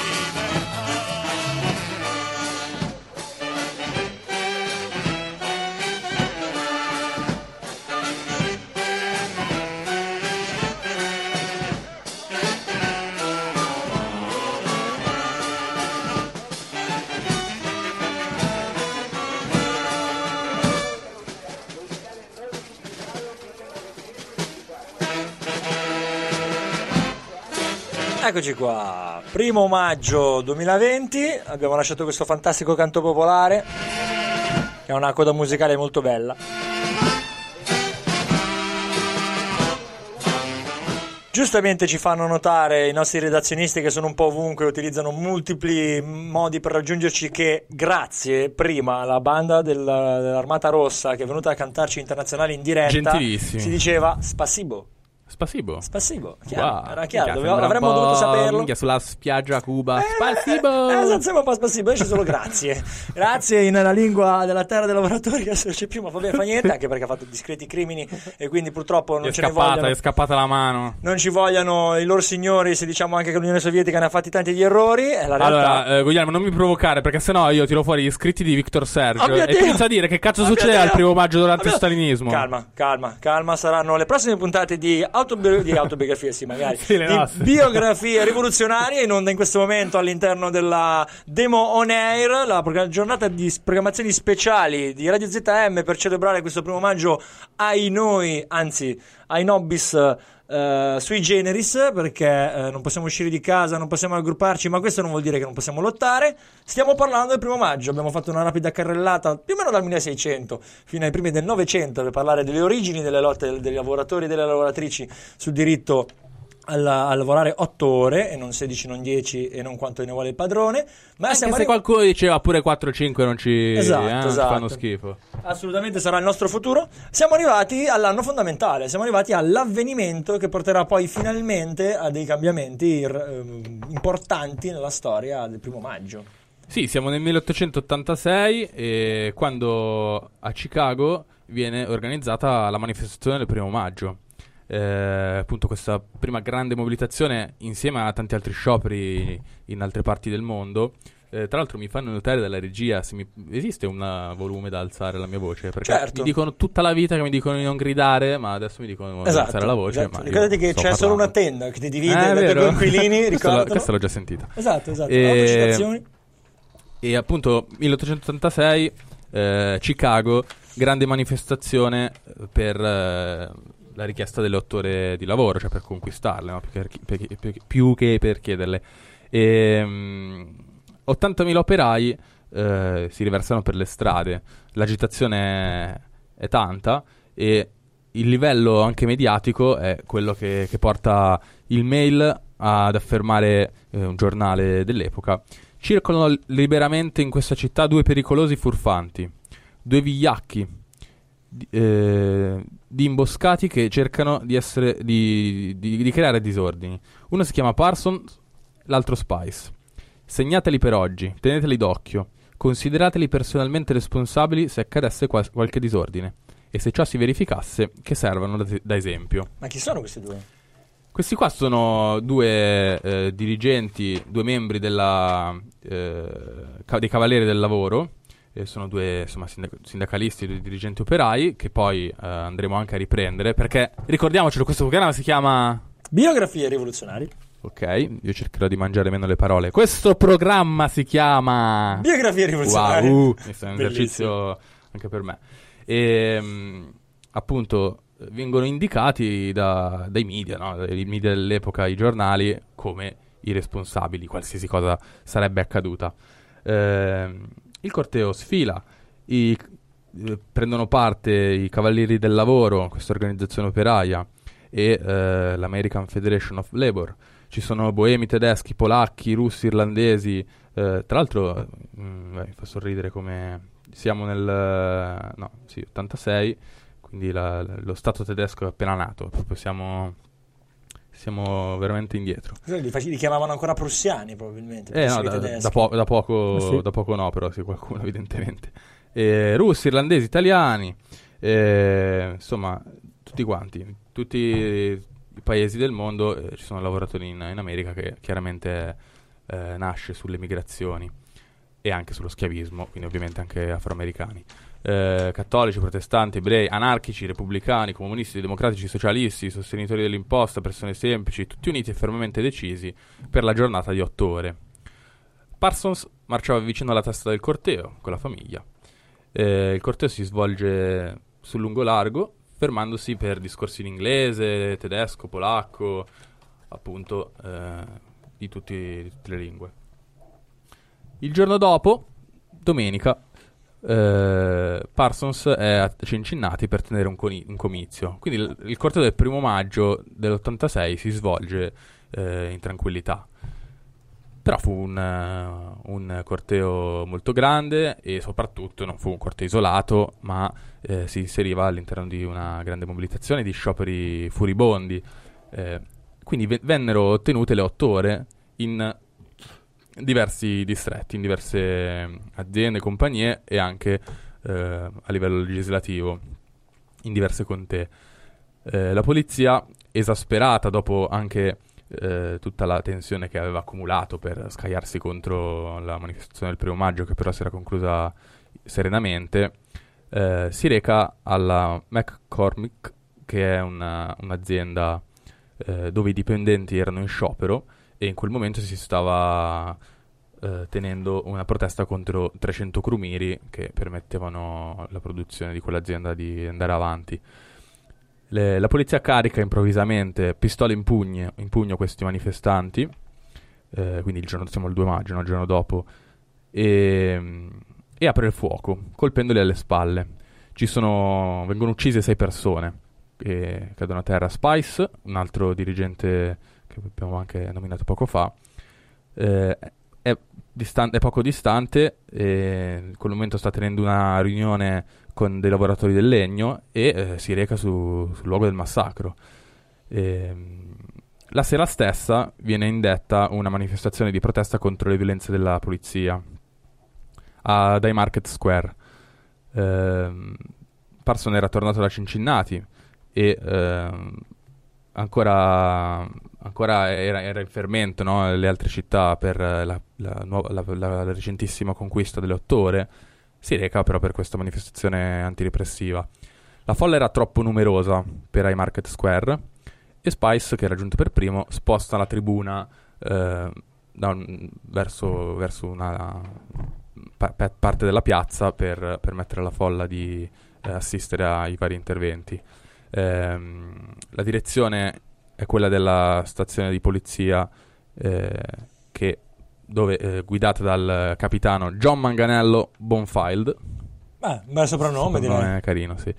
Eccoci qua, primo maggio duemilaventi, abbiamo lasciato questo fantastico canto popolare che è una coda musicale molto bella. Giustamente ci fanno notare i nostri redazionisti che sono un po' ovunque, utilizzano multipli modi per raggiungerci, che grazie prima alla banda della, dell'Armata Rossa che è venuta a cantarci internazionali in diretta, Gentilissimi. si diceva spasibo. Spasibo. Spasibo, chiaro, Wow. era chiaro, Minchia, doveva- sembra un avremmo po' dovuto saperlo. minchia, sulla spiaggia a Cuba. Eh, Spasibo. Eh, esatto, sembra un po' spasibo, io c'è solo grazie. Grazie nella lingua della terra dei lavoratori, che adesso non c'è più, ma va bene, fa niente, anche perché ha fatto discreti crimini e quindi purtroppo Gli non è ce ne scappata, vogliono. gli è scappata la mano. Non ci vogliono i loro signori, se diciamo anche che l'Unione Sovietica ne ha fatti tanti di errori, è la realtà. Allora, eh, Guglielmo, non mi provocare, perché sennò io tiro fuori gli scritti di Victor Sergio Oh mio e Dio! ti inizio a dire che cazzo Oh mio succede Dio! al primo maggio durante Oh mio- il stalinismo. Calma, calma, calma, saranno le prossime puntate di, autobi- di autobiografie, sì, magari, Sì, le di nostre. biografie rivoluzionarie, in onda in questo momento all'interno della Demo On Air, la progra- giornata di s- programmazioni speciali di Radio Z M per celebrare questo primo maggio ai noi, anzi ai nobis eh, sui generis, perché eh, non possiamo uscire di casa, non possiamo aggrupparci, ma questo non vuol dire che non possiamo lottare. Stiamo parlando del primo maggio, abbiamo fatto una rapida carrellata più o meno dal milleseicento fino ai primi del Novecento per parlare delle origini delle lotte del- dei lavoratori e delle lavoratrici sul diritto alla- a lavorare otto ore e non sedici, non dieci e non quanto ne vuole il padrone. Ma Anche siamo se arri- qualcuno diceva pure quattro cinque non ci Esatto, eh, ci esatto. fanno schifo. Assolutamente sarà il nostro futuro. Siamo arrivati all'anno fondamentale, siamo arrivati all'avvenimento che porterà poi finalmente a dei cambiamenti eh, importanti nella storia del primo maggio. Sì, siamo nel milleottocentottantasei e quando a Chicago viene organizzata la manifestazione del primo maggio. Eh, appunto questa prima grande mobilitazione insieme a tanti altri scioperi in altre parti del mondo. Eh, tra l'altro mi fanno notare dalla regia se mi... esiste un uh, volume da alzare la mia voce, perché Certo. mi dicono tutta la vita che mi dicono di non gridare, ma adesso mi dicono di alzare la voce. esatto. Ma io Ricordati che sto c'è solo parlando. una tenda che ti divide Eh, dai tuoi vero? coinquilini, Questa l'ho- ricordalo. questa l'ho già sentita. Esatto, esatto. E- Autocitazioni. E appunto milleottocentottantasei, eh, Chicago, grande manifestazione per eh, la richiesta delle otto ore di lavoro, cioè per conquistarle, no? più, che, per- per- più che per chiederle. E, mh, ottantamila operai eh, si riversano per le strade, l'agitazione è, è tanta e il livello anche mediatico è quello che, che porta il Mail ad affermare, eh, un giornale dell'epoca: circolano liberamente in questa città due pericolosi furfanti, due vigliacchi di, eh, di imboscati che cercano di, essere, di, di, di creare disordini. Uno si chiama Parsons, l'altro Spice. Segnateli per oggi, teneteli d'occhio, considerateli personalmente responsabili se accadesse qual- qualche disordine e se ciò si verificasse che servano da, da esempio. Ma chi sono questi due? Questi qua sono due eh, dirigenti, due membri della, eh, ca- dei Cavalieri del Lavoro, e sono due insomma, sindac- sindacalisti, due dirigenti operai, che poi eh, andremo anche a riprendere, perché ricordiamocelo, questo programma si chiama Biografie rivoluzionarie. Ok, io cercherò di mangiare meno le parole. Questo programma si chiama Biografie rivoluzionarie. Wow, questo è un esercizio anche per me. E mh, appunto vengono indicati da, dai media, no? I media dell'epoca, i giornali, come i responsabili, qualsiasi cosa sarebbe accaduta. Eh, il corteo sfila, i, eh, prendono parte i Cavalieri del Lavoro, questa organizzazione operaia, e eh, l'American Federation of Labor. Ci sono boemi tedeschi, polacchi, russi, irlandesi. Eh, tra l'altro, mh, beh, mi fa sorridere come siamo nel no, sì, ottantasei, quindi la, lo Stato tedesco è appena nato. Proprio siamo, siamo veramente indietro. Li, fac- li chiamavano ancora prussiani, probabilmente. Eh, no, da, da, po- da, poco, sì. da poco no, però sì, qualcuno evidentemente. Eh, russi, irlandesi, italiani, eh, insomma, tutti quanti, tutti i paesi del mondo, eh, ci sono lavoratori in, in America, che chiaramente eh, nasce sulle migrazioni e anche sullo schiavismo, quindi ovviamente anche afroamericani. Eh, cattolici, protestanti, ebrei, anarchici, repubblicani, comunisti, democratici, socialisti, sostenitori dell'imposta, persone semplici, tutti uniti e fermamente decisi per la giornata di otto ore. Parsons marciava vicino alla testa del corteo con la famiglia. Eh, il corteo si svolge sul lungo largo, fermandosi per discorsi in inglese, tedesco, polacco, appunto eh, di, tutti, di tutte le lingue. Il giorno dopo, domenica, eh, Parsons è a Cincinnati per tenere un, coni- un comizio. Quindi il, il corteo del primo maggio dell'ottantasei si svolge eh, in tranquillità. Però fu un, uh, un corteo molto grande e soprattutto non fu un corteo isolato, ma eh, si inseriva all'interno di una grande mobilitazione di scioperi furibondi. Eh, quindi v- vennero tenute le otto ore in diversi distretti, in diverse aziende, compagnie e anche eh, a livello legislativo, in diverse contee. Eh, la polizia, esasperata dopo anche Eh, tutta la tensione che aveva accumulato per scagliarsi contro la manifestazione del primo maggio, che però si era conclusa serenamente, eh, si reca alla McCormick, che è una, un'azienda eh, dove i dipendenti erano in sciopero, e in quel momento si stava eh, tenendo una protesta contro trecento crumiri che permettevano la produzione di quell'azienda di andare avanti. Le, la polizia carica improvvisamente pistole in pugno, in pugno questi manifestanti, eh, quindi il giorno, siamo il due maggio, no, il giorno dopo, e, e apre il fuoco, colpendoli alle spalle. Ci sono, vengono uccise sei persone, che cadono a terra. Spice, un altro dirigente che abbiamo anche nominato poco fa, eh, è, distan- è poco distante, e in quel momento sta tenendo una riunione con dei lavoratori del legno e eh, si reca su, sul luogo del massacro. E, la sera stessa viene indetta una manifestazione di protesta contro le violenze della polizia a Day Market Square. Eh, Parson era tornato da Cincinnati e eh, ancora, ancora era, era in fermento, no? Le altre città per la, la, nuova, la, la, la recentissima conquista delle otto ore. Si reca però per questa manifestazione antiripressiva. La folla era troppo numerosa per High Market Square e Spice, che era giunto per primo, sposta la tribuna eh, da un, verso, verso una pa- parte della piazza per permettere alla folla di eh, assistere ai vari interventi. Eh, la direzione è quella della stazione di polizia eh, che dove eh, guidata dal capitano John Manganello Bonfield. Ah, un bel soprannome, direi. È carino, sì.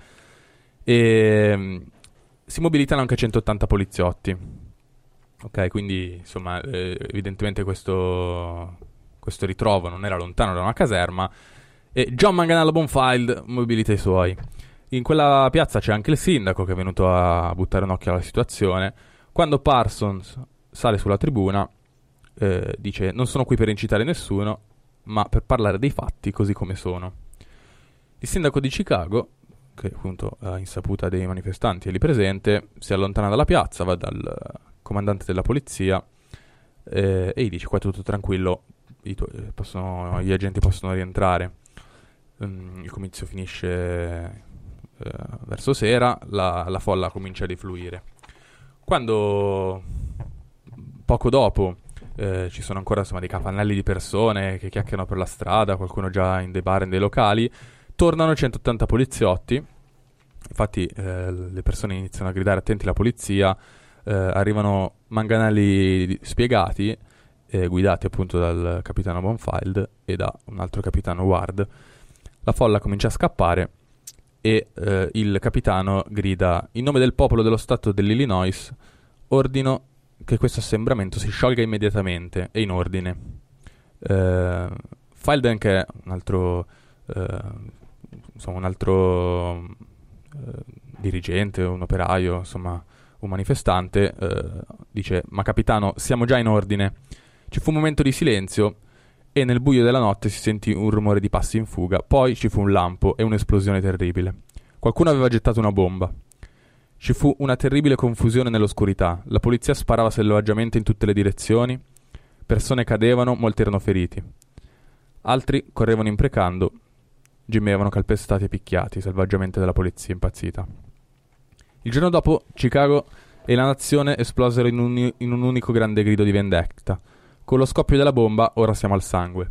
E mh, si mobilitano anche centottanta poliziotti. Ok, quindi insomma, eh, evidentemente questo, questo ritrovo non era lontano da una caserma e John Manganello Bonfield mobilita i suoi. In quella piazza c'è anche il sindaco, che è venuto a buttare un occhio alla situazione. Quando Parsons sale sulla tribuna, Eh, dice: non sono qui per incitare nessuno, ma per parlare dei fatti così come sono. Il sindaco di Chicago, che appunto ha insaputa dei manifestanti è lì presente, si allontana dalla piazza, va dal comandante della polizia eh, e gli dice: qua è tutto tranquillo, i tu- possono, gli agenti possono rientrare. um, il comizio finisce uh, verso sera, la, la folla comincia a defluire. Quando poco dopo eh, ci sono ancora insomma dei capannelli di persone che chiacchierano per la strada, qualcuno già in dei bar, in dei locali, tornano centottanta poliziotti. Infatti eh, le persone iniziano a gridare attenti la polizia, eh, arrivano manganelli spiegati, eh, guidati appunto dal capitano Bonfield e da un altro capitano Ward. La folla comincia a scappare e eh, il capitano grida: in nome del popolo dello stato dell'Illinois ordino che questo assembramento si sciolga immediatamente e in ordine. Eh, Filden, che è un altro eh, insomma un altro eh, dirigente, un operaio, insomma un manifestante, eh, dice: ma capitano, siamo già in ordine. Ci fu un momento di silenzio e nel buio della notte si sentì un rumore di passi in fuga, poi ci fu un lampo e un'esplosione terribile. Qualcuno aveva gettato una bomba. Ci fu una terribile confusione nell'oscurità. La polizia sparava selvaggiamente in tutte le direzioni. Persone cadevano, molti erano feriti. Altri correvano imprecando, gemevano calpestati e picchiati selvaggiamente dalla polizia impazzita. Il giorno dopo Chicago e la nazione esplosero in un, in un unico grande grido di vendetta. Con lo scoppio della bomba ora siamo al sangue.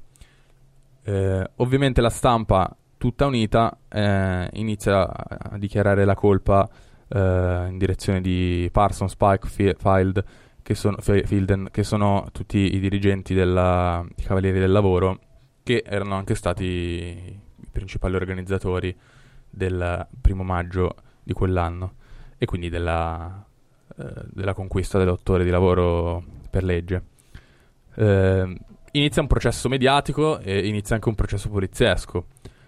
Eh, ovviamente la stampa, tutta unita, eh, inizia a dichiarare la colpa Uh, in direzione di Parsons, Pike, F- Field, che sono, F- Fielden, che sono tutti i dirigenti della, i Cavalieri del Lavoro, che erano anche stati i principali organizzatori del primo maggio di quell'anno e quindi della, uh, della conquista delle otto ore di lavoro per legge. Uh, inizia un processo mediatico e inizia anche un processo poliziesco.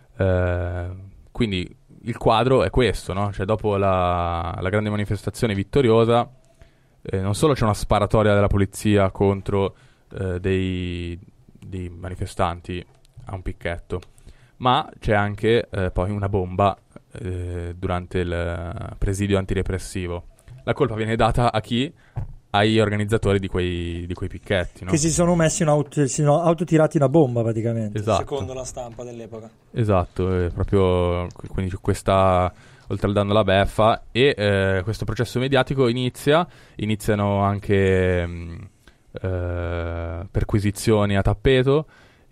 Uh, quindi il quadro è questo, no? Cioè, dopo la, la grande manifestazione vittoriosa, eh, non solo c'è una sparatoria della polizia contro eh, dei, dei manifestanti a un picchetto, ma c'è anche eh, poi una bomba eh, durante il presidio antirepressivo. La colpa viene data a chi? Agli organizzatori di quei, di quei picchetti, no? Che si sono messi in auto, si sono autotirati una bomba praticamente, esatto. Secondo la stampa dell'epoca. Esatto, eh, proprio quindi questa, oltre al danno alla beffa, e eh, questo processo mediatico inizia, iniziano anche mh, eh, perquisizioni a tappeto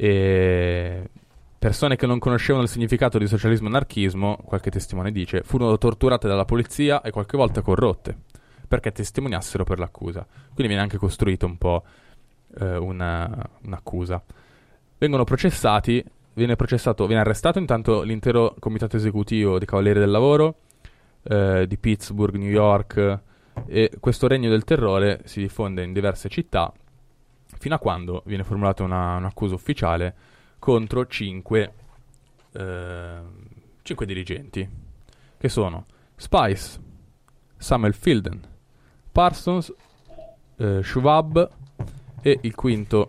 e persone che non conoscevano il significato di socialismo e anarchismo, qualche testimone dice, furono torturate dalla polizia e qualche volta corrotte perché testimoniassero per l'accusa. Quindi viene anche costruito un po' eh, una, un'accusa. Vengono processati, viene processato, viene arrestato intanto l'intero comitato esecutivo dei Cavalieri del Lavoro eh, di Pittsburgh, New York, e questo regno del terrore si diffonde in diverse città fino a quando viene formulata una, un'accusa ufficiale contro cinque, eh, cinque dirigenti, che sono Spice, Samuel Fielden, Parsons, eh, Schwab e il quinto,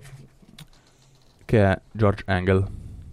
che è George Engel.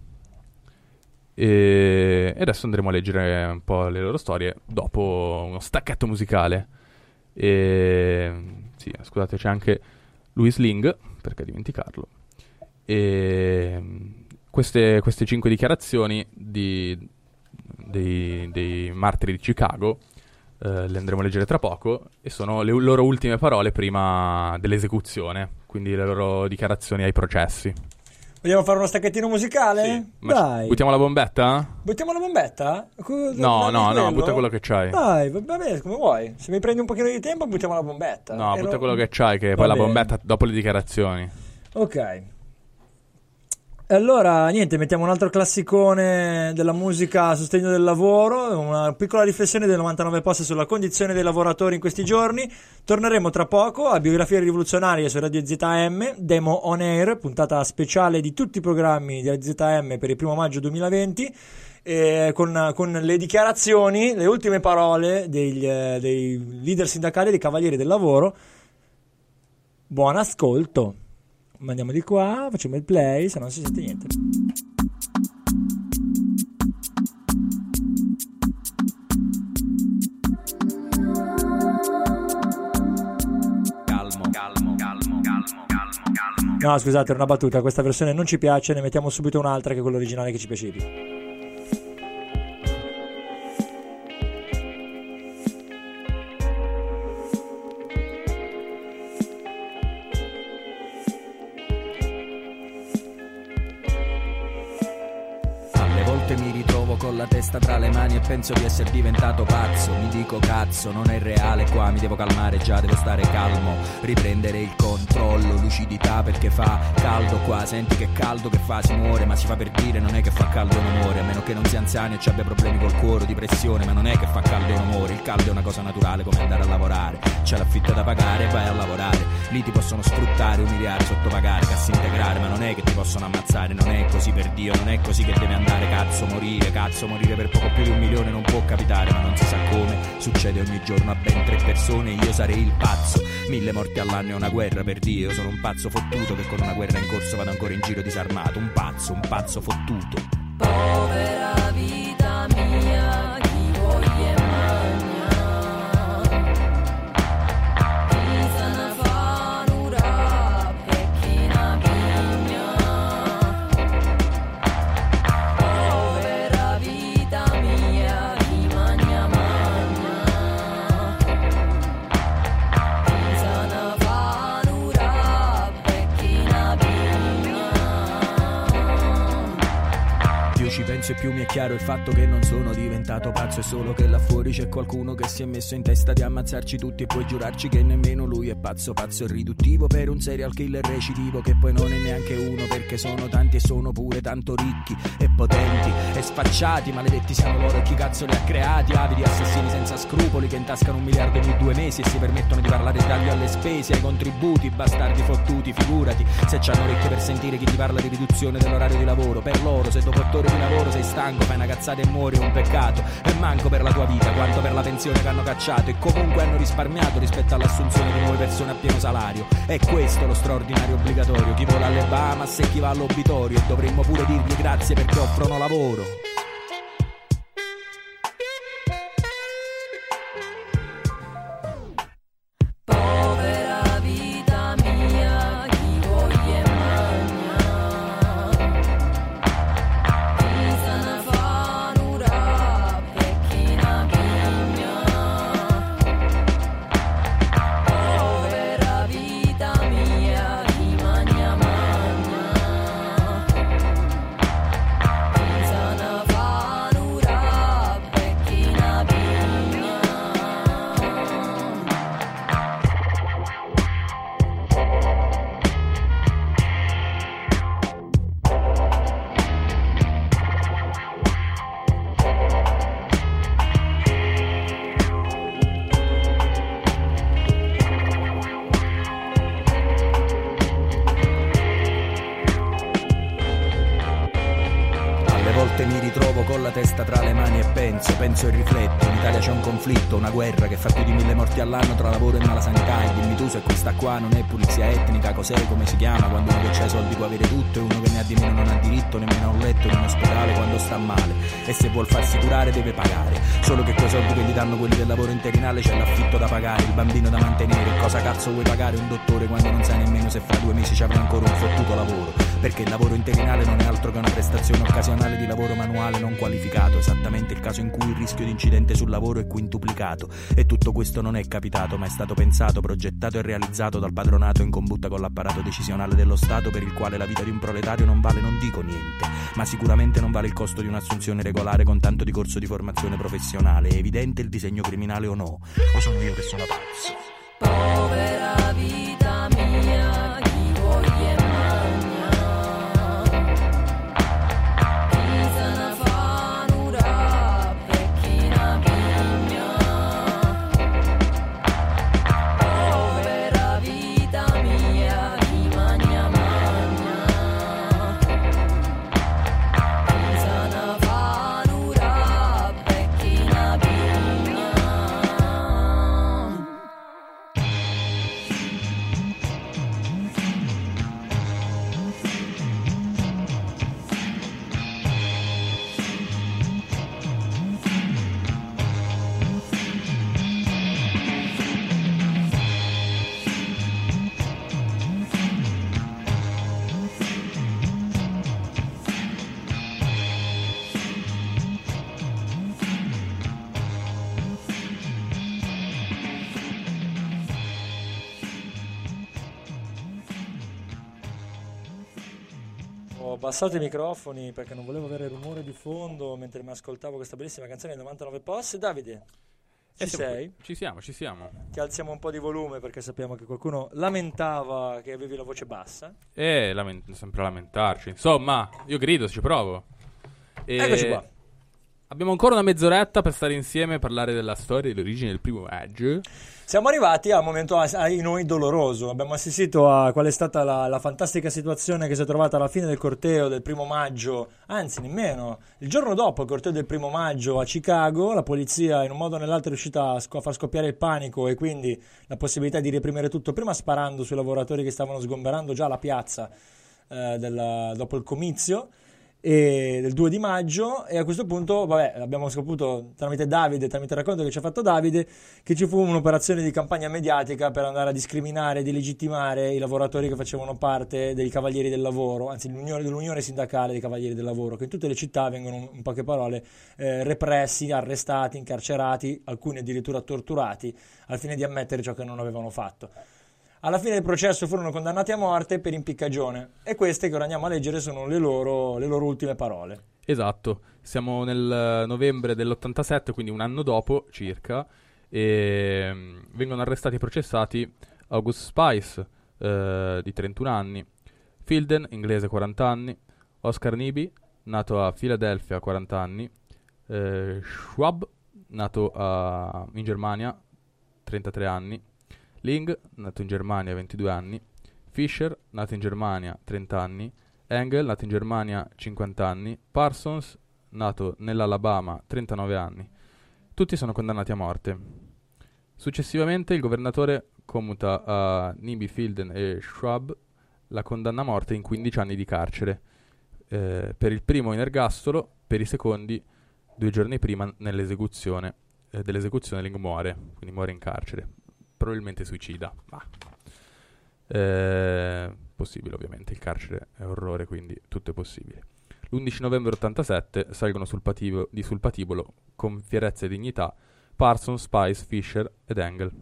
E, e adesso andremo a leggere un po' le loro storie dopo uno stacchetto musicale. E sì, scusate, c'è anche Louis Ling, perché dimenticarlo. E queste, queste cinque dichiarazioni di, dei, dei martiri di Chicago Uh, le andremo a leggere tra poco e sono le u- loro ultime parole prima dell'esecuzione, quindi le loro dichiarazioni ai processi. Vogliamo fare uno stacchettino musicale? Sì. Ma Dai. C- buttiamo la bombetta? Buttiamo la bombetta? Co- no, no, no, butta quello che c'hai. Dai, va bene, come vuoi. Se mi prendi un pochino di tempo buttiamo la bombetta. No, Ero... butta quello che c'hai, che va poi bene. La bombetta dopo le dichiarazioni. Ok. Allora, niente, mettiamo un altro classicone della musica a sostegno del lavoro, una piccola riflessione del novantanove Post sulla condizione dei lavoratori in questi giorni. Torneremo tra poco a Biografie Rivoluzionarie su Radio Z M, Demo On Air, puntata speciale di tutti i programmi di Radio Z M per il primo maggio duemilaventi, eh, con, con le dichiarazioni, le ultime parole degli, eh, dei leader sindacali dei Cavalieri del Lavoro. Buon ascolto. Mandiamo di qua, facciamo il play, se no non si sente niente. Calmo, calmo, calmo, calmo, calmo, calmo. No, scusate, era una battuta, questa versione non ci piace, ne mettiamo subito un'altra che è quella originale che ci piace di più. la testa tra le mani e penso di essere diventato pazzo. Mi dico cazzo, non è reale qua, mi devo calmare già, devo stare calmo, riprendere il controllo, lucidità perché fa caldo qua. Senti che caldo che fa, si muore, ma si fa per dire, non è che fa caldo un umore, a meno che non sia anziano e ci abbia problemi col cuore, di pressione, ma non è che fa caldo un umore. Il caldo è una cosa naturale come andare a lavorare, c'è l'affitto da pagare, vai a lavorare, lì ti possono sfruttare, umiliare, sottopagare, cassa integrare, ma non è che ti possono ammazzare, non è così per Dio, non è così che deve andare. Cazzo morire, cazzo morire per poco più di un milione non può capitare, ma non si sa come, succede ogni giorno a ben tre persone, io sarei il pazzo. Mille morti all'anno è una guerra per Dio, io sono un pazzo fottuto che con una guerra in corso vado ancora in giro disarmato, un pazzo, un pazzo fottuto. Povera vita mia, chi voglia magna, chi se ne fa un'ora per chi ne pigna. Povera vita mia, chi magna magna, chi se ne fa un'ora per chi ne pigna. Più ci penso e più mi è chiaro il fatto che non sono diventato pazzo, è solo che là fuori c'è qualcuno che si è messo in testa di ammazzarci tutti e puoi giurarci che nemmeno lui è pazzo. Pazzo e riduttivo per un serial killer recidivo che poi non è neanche uno, perché sono tanti e sono pure tanto ricchi e potenti e sfacciati, maledetti siano loro e chi cazzo li ha creati, avidi assassini senza scrupoli che intascano un miliardo ogni due mesi e si permettono di parlare di taglio alle spese, ai contributi, bastardi fottuti, figurati se c'hanno orecchie per sentire chi ti parla di riduzione dell'orario di lavoro. Per loro se dopo otto ore di lavoro sei stanco, fai una cazzata e muori, è un peccato, e manco per la tua vita quanto per la pensione che hanno cacciato, e comunque hanno risparmiato rispetto all'assunzione di nuove persone a pieno salario. È questo lo straordinario obbligatorio, chi vola alle Bahamas e chi va all'obitorio, e dovremmo pure dirgli grazie perché offrono lavoro. Povera vita mia, chi voglia magna, chi se ne fa un'ora per chi ne pigna. Povera vita mia, chi magna magna, chi se ne fa un'ora per chi ne pigna. Alle volte mi ritrovo con la testa tra le mani e penso, penso e rifletto. In Italia c'è un conflitto, una guerra che fa più di mille morti all'anno tra lavoro e malasanità. E dimmi tu se questa qua non è pulizia etnica, cos'è, come si chiama? Quando uno che c'ha i soldi può avere tutto e uno che ne ha di meno non ha diritto nemmeno a un letto in un ospedale quando sta male. E se vuol farsi curare deve pagare, solo che coi soldi che gli danno quelli del lavoro interinale c'è l'affitto da pagare, il bambino da mantenere. Cosa cazzo vuoi pagare un dottore quando non sai nemmeno se fra due mesi ci avrà ancora un fottuto lavoro? Perché il lavoro interinale non è altro che una prestazione occasionale di lavoro manuale non qualificato, esattamente il caso in cui il rischio di incidente sul lavoro è quintuplicato. E tutto questo non è capitato, ma è stato pensato, progettato e realizzato dal padronato in combutta con l'apparato decisionale dello Stato, per il quale la vita di un proletario non vale, non dico niente, ma sicuramente non vale il costo di un'assunzione regolare con tanto di corso di formazione professionale. È evidente il disegno criminale o no? O sono io che sono pazzo? Povera vita mia, chi voglia magna, chi se ne fa un'ora per chi ne pigna. Povera vita mia, chi magna magna, chi se ne fa un'ora per chi ne pigna. Ho abbassato i microfoni perché non volevo avere rumore di fondo mentre mi ascoltavo questa bellissima canzone del novantanove Posse. Davide, ci Eh, siamo sei? qui. Ci siamo, ci siamo. Ti alziamo un po' di volume perché sappiamo che qualcuno lamentava che avevi la voce bassa. E lament- sempre lamentarci. Insomma, io grido, ci provo. E Eccoci qua. abbiamo ancora una mezz'oretta per stare insieme e parlare della storia e dell'origine del primo maggio. Siamo arrivati al momento a, a noi doloroso. Abbiamo assistito a qual è stata la, la fantastica situazione che si è trovata alla fine del corteo del primo maggio, anzi nemmeno, il giorno dopo il corteo del primo maggio a Chicago. La polizia in un modo o nell'altro è riuscita a, sc- a far scoppiare il panico e quindi la possibilità di reprimere tutto, prima sparando sui lavoratori che stavano sgomberando già la piazza eh, della- dopo il comizio e del due di maggio, e a questo punto vabbè, abbiamo saputo tramite Davide, tramite il racconto che ci ha fatto Davide, che ci fu un'operazione di campagna mediatica per andare a discriminare, di legittimare i lavoratori che facevano parte dei Cavalieri del Lavoro, anzi dell'unione, dell'unione sindacale dei Cavalieri del Lavoro, che in tutte le città vengono, in poche parole, eh, repressi, arrestati, incarcerati, alcuni addirittura torturati al fine di ammettere ciò che non avevano fatto. Alla fine del processo furono condannati a morte per impiccagione, e queste che ora andiamo a leggere sono le loro, le loro ultime parole. Esatto, siamo nel novembre dell'ottantasette, quindi un anno dopo circa, e mm, vengono arrestati e processati August Spice, eh, di trentuno anni, Fielden, inglese, quaranta anni, Oscar Nibi, nato a Filadelfia, quaranta anni, eh, Schwab, nato a, in Germania, trentatré anni, Ling, nato in Germania, ventidue anni, Fisher, nato in Germania, trenta anni, Engel, nato in Germania, cinquanta anni, Parsons, nato nell'Alabama, trentanove anni. Tutti sono condannati a morte. Successivamente il governatore commuta a Nibi, Fielden e Schwab la condanna a morte in quindici anni di carcere. Eh, per il primo in ergastolo, per i secondi due giorni prima nell'esecuzione eh, dell'esecuzione Ling muore, quindi muore in carcere. Probabilmente suicida, ma eh, possibile ovviamente, il carcere è orrore, quindi tutto è possibile. L'undici novembre ottantasette salgono sul, pativo, di sul patibolo con fierezza e dignità Parsons, Spice, Fisher ed Engel,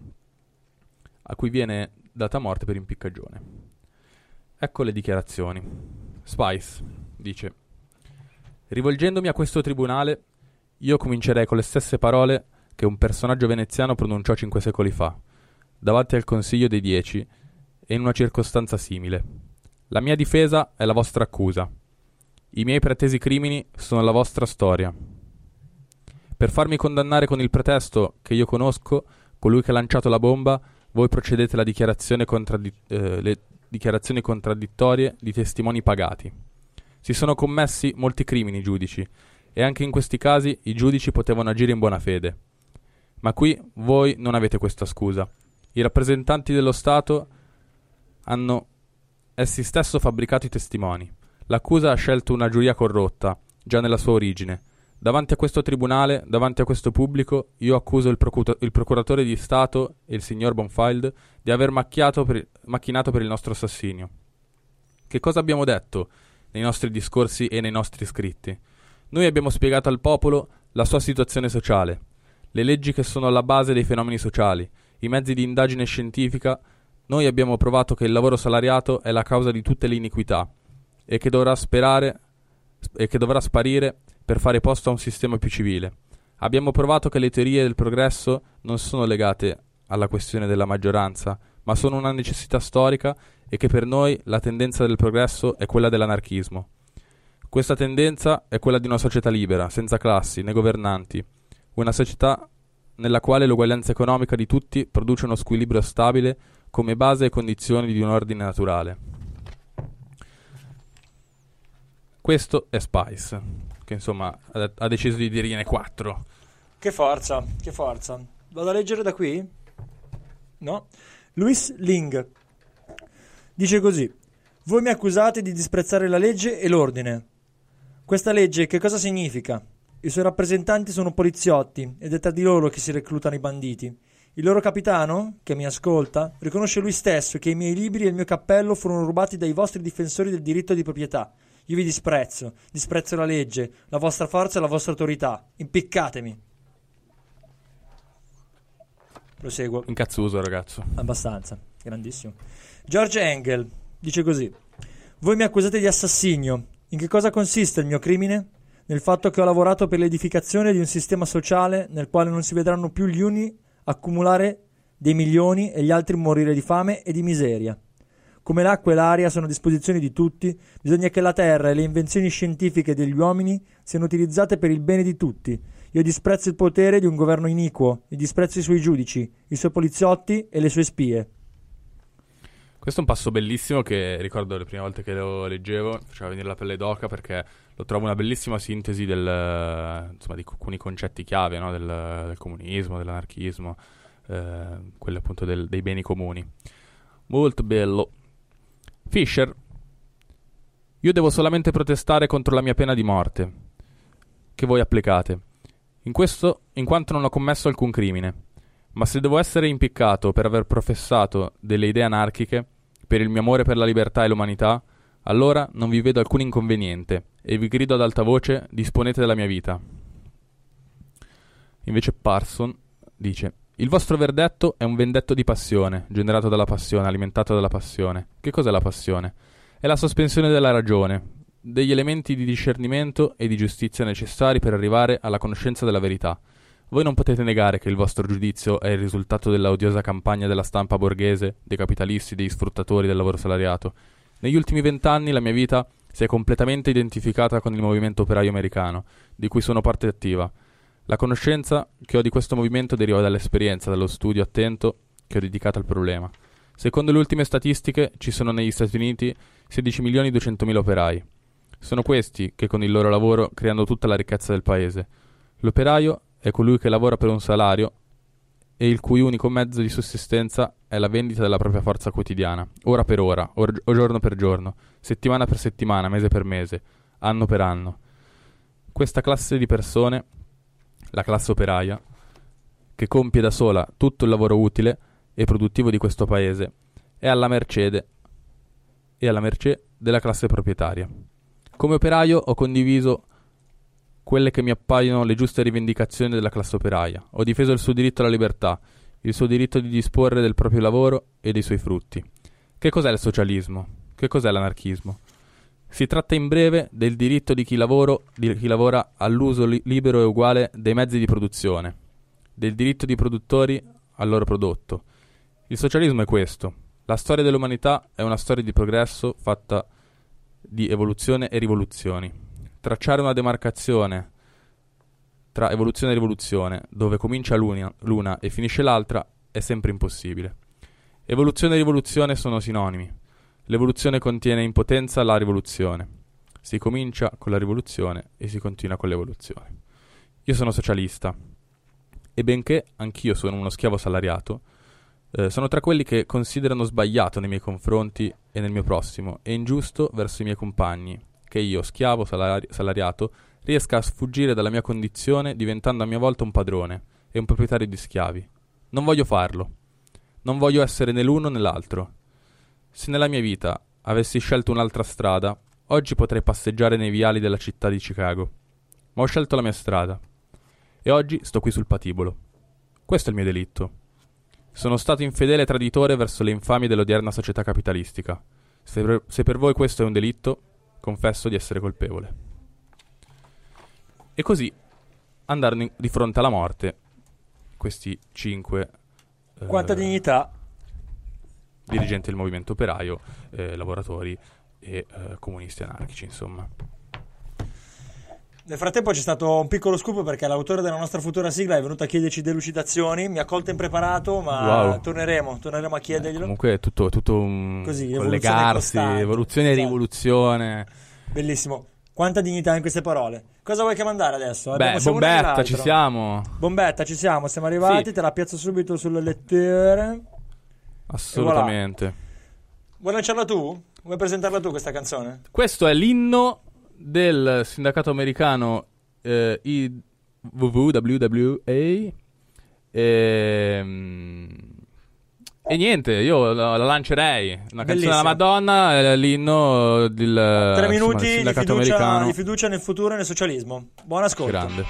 a cui viene data morte per impiccagione. Ecco le dichiarazioni. Spice dice: rivolgendomi a questo tribunale, io comincerei con le stesse parole che un personaggio veneziano pronunciò cinque secoli fa, davanti al Consiglio dei Dieci, e in una circostanza simile. La mia difesa è la vostra accusa. I miei pretesi crimini sono la vostra storia. Per farmi condannare con il pretesto che io conosco colui che ha lanciato la bomba, voi procedete alla dichiarazione contraddi- eh, le dichiarazioni contraddittorie di testimoni pagati. Si sono commessi molti crimini, giudici, e anche in questi casi i giudici potevano agire in buona fede. Ma qui voi non avete questa scusa. I rappresentanti dello Stato hanno essi stesso fabbricato i testimoni. L'accusa ha scelto una giuria corrotta, già nella sua origine. Davanti a questo tribunale, davanti a questo pubblico, io accuso il, procu- il procuratore di Stato e il signor Bonfield di aver macchiato per, macchinato per il nostro assassinio. Che cosa abbiamo detto nei nostri discorsi e nei nostri scritti? Noi abbiamo spiegato al popolo la sua situazione sociale, le leggi che sono alla base dei fenomeni sociali, i mezzi di indagine scientifica. Noi abbiamo provato che il lavoro salariato è la causa di tutte le iniquità e che dovrà sperare e che dovrà sparire per fare posto a un sistema più civile. Abbiamo provato che le teorie del progresso non sono legate alla questione della maggioranza, ma sono una necessità storica, e che per noi la tendenza del progresso è quella dell'anarchismo. Questa tendenza è quella di una società libera, senza classi né governanti, una società nella quale l'uguaglianza economica di tutti produce uno squilibrio stabile come base e condizioni di un ordine naturale. Questo è Spice, che insomma ha, ha deciso di dirgliene quattro. Che forza, che forza. Vado a leggere da qui? No. Louis Ling dice così: voi mi accusate di disprezzare la legge e l'ordine. Questa legge che cosa significa? I suoi rappresentanti sono poliziotti ed è tra di loro che si reclutano i banditi. Il loro capitano, che mi ascolta, riconosce lui stesso che i miei libri e il mio cappello furono rubati dai vostri difensori del diritto di proprietà. Io vi disprezzo, disprezzo la legge, la vostra forza e la vostra autorità. Impiccatemi. Proseguo. Incazzuso, ragazzo. Abbastanza, grandissimo. George Engel dice così: voi mi accusate di assassinio. In che cosa consiste il mio crimine? Nel fatto che ho lavorato per l'edificazione di un sistema sociale nel quale non si vedranno più gli uni accumulare dei milioni e gli altri morire di fame e di miseria. Come l'acqua e l'aria sono a disposizione di tutti, bisogna che la terra e le invenzioni scientifiche degli uomini siano utilizzate per il bene di tutti. Io disprezzo il potere di un governo iniquo, e disprezzo i suoi giudici, i suoi poliziotti e le sue spie. Questo è un passo bellissimo che ricordo le prime volte che lo leggevo, faceva venire la pelle d'oca perché lo trovo una bellissima sintesi del, insomma, di alcuni concetti chiave, no? del, del comunismo, dell'anarchismo, eh, quelli appunto del, dei beni comuni. Molto bello. Fisher, io devo solamente protestare contro la mia pena di morte che voi applicate, in questo in quanto non ho commesso alcun crimine, ma se devo essere impiccato per aver professato delle idee anarchiche, per il mio amore per la libertà e l'umanità, allora non vi vedo alcun inconveniente e vi grido ad alta voce: disponete della mia vita. Invece Parson dice: il vostro verdetto è un vendetto di passione, generato dalla passione, alimentato dalla passione. Che cos'è la passione? È la sospensione della ragione, degli elementi di discernimento e di giustizia necessari per arrivare alla conoscenza della verità. Voi non potete negare che il vostro giudizio è il risultato della odiosa campagna della stampa borghese, dei capitalisti, degli sfruttatori del lavoro salariato. Negli ultimi vent'anni la mia vita si è completamente identificata con il movimento operaio americano, di cui sono parte attiva. La conoscenza che ho di questo movimento deriva dall'esperienza, dallo studio attento che ho dedicato al problema. Secondo le ultime statistiche, ci sono negli Stati Uniti sedici milioni duecentomila operai. Sono questi che con il loro lavoro creano tutta la ricchezza del paese. L'operaio è colui che lavora per un salario e il cui unico mezzo di sussistenza è la vendita della propria forza quotidiana, ora per ora, or- o giorno per giorno, settimana per settimana, mese per mese, anno per anno. Questa classe di persone, la classe operaia, che compie da sola tutto il lavoro utile e produttivo di questo paese, è alla mercede e alla mercé della classe proprietaria. Come operaio ho condiviso quelle che mi appaiono le giuste rivendicazioni della classe operaia. Ho difeso il suo diritto alla libertà, il suo diritto di disporre del proprio lavoro e dei suoi frutti. Che cos'è il socialismo? Che cos'è l'anarchismo? Si tratta in breve del diritto di chi, lavoro, di chi lavora all'uso li- libero e uguale dei mezzi di produzione, del diritto dei produttori al loro prodotto. Il socialismo è questo. La storia dell'umanità è una storia di progresso fatta di evoluzione e rivoluzioni. Tracciare una demarcazione tra evoluzione e rivoluzione, dove comincia l'una, l'una e finisce l'altra, è sempre impossibile. Evoluzione e rivoluzione sono sinonimi. L'evoluzione contiene in potenza la rivoluzione. Si comincia con la rivoluzione e si continua con l'evoluzione. Io sono socialista e benché anch'io sono uno schiavo salariato, eh, sono tra quelli che considerano sbagliato nei miei confronti e nel mio prossimo e ingiusto verso i miei compagni che io, schiavo salari- salariato, riesca a sfuggire dalla mia condizione diventando a mia volta un padrone e un proprietario di schiavi. Non voglio farlo. Non voglio essere né l'uno né l'altro. Se nella mia vita avessi scelto un'altra strada, oggi potrei passeggiare nei viali della città di Chicago. Ma ho scelto la mia strada. E oggi sto qui sul patibolo. Questo è il mio delitto. Sono stato infedele e traditore verso le infamie dell'odierna società capitalistica. Se per, se per voi questo è un delitto, confesso di essere colpevole. E così andarono in, di fronte alla morte questi cinque Quanta eh, dignità. dirigenti del movimento operaio, eh, lavoratori e eh, comunisti anarchici, insomma. Nel frattempo c'è stato un piccolo scoop perché l'autore della nostra futura sigla è venuto a chiederci delucidazioni, mi ha colto impreparato, ma Wow. torneremo, torneremo a chiederglielo. Comunque è tutto, tutto un Così, collegarsi, evoluzione evoluzione e costante. rivoluzione. Bellissimo. Quanta dignità in queste parole. Cosa vuoi che mandare adesso? Abbiamo Beh, sia uno che bombetta, l'altro. ci siamo. Bombetta, ci siamo, siamo arrivati, Sì. te la piazzo subito sulle lettere. Assolutamente. Vuoi lanciarla tu? Vuoi presentarla tu questa canzone? Questo è l'inno del sindacato americano eh, I W W W A. Ehm, E niente, io la, la lancerei. Una canzone Bellissimo. della Madonna, è l'inno del Tre insomma, minuti del di sindacato fiducia, americano. di fiducia nel futuro e nel socialismo. Buon ascolto. Grande.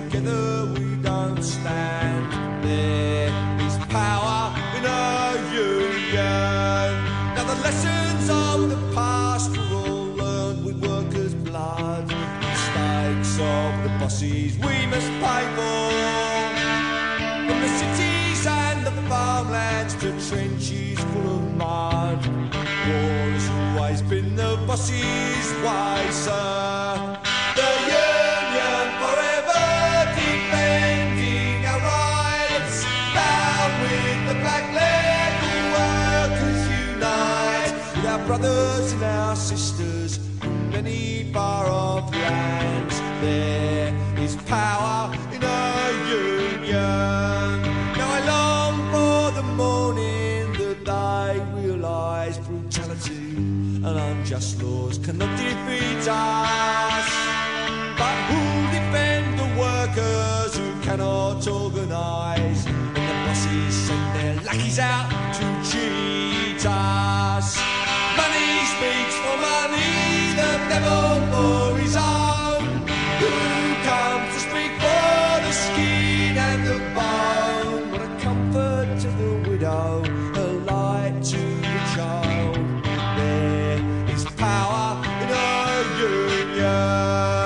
together we don't stand. There is power in our union. Now the lessons of the past were all learned with workers' blood. Mistakes of the bosses we must pay for. From the cities and the farmlands to trenches full of mud. War has always been the boss's way, sir. The union forever defending our rights. Down with the black leg, all workers unite. With our brothers and our sisters in many far-off lands. There is power in our union. Now I long for the morning that they realise brutality and unjust laws cannot defeat us. But who'll defend the workers who cannot organise when the bosses send their lackeys out to cheat us? Money speaks for money, the devil for his own. Who comes to speak for the skin and the bone? What a comfort to the widow, a light to the child. There is power in our union.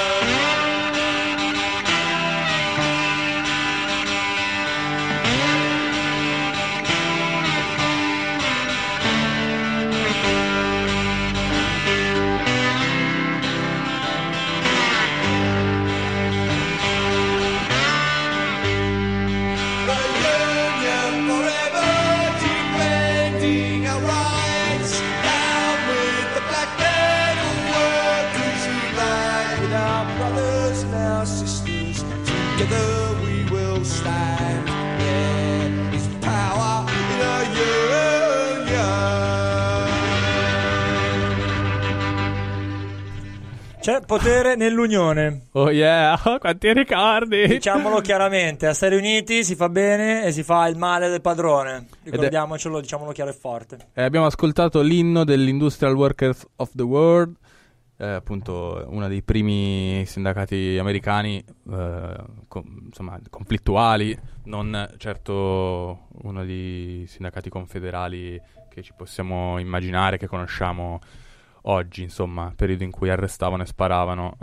Together we will stand. There is power in our union. C'è potere nell'unione. Oh yeah, quanti ricordi. Diciamolo chiaramente, a Stati Uniti si fa bene e si fa il male del padrone. Ricordiamocelo, diciamolo chiaro e forte. E abbiamo ascoltato l'inno dell'Industrial Workers of the World. Eh, appunto uno dei primi sindacati americani eh, com- insomma conflittuali, non certo uno dei sindacati confederali che ci possiamo immaginare, che conosciamo oggi, insomma, periodo in cui arrestavano e sparavano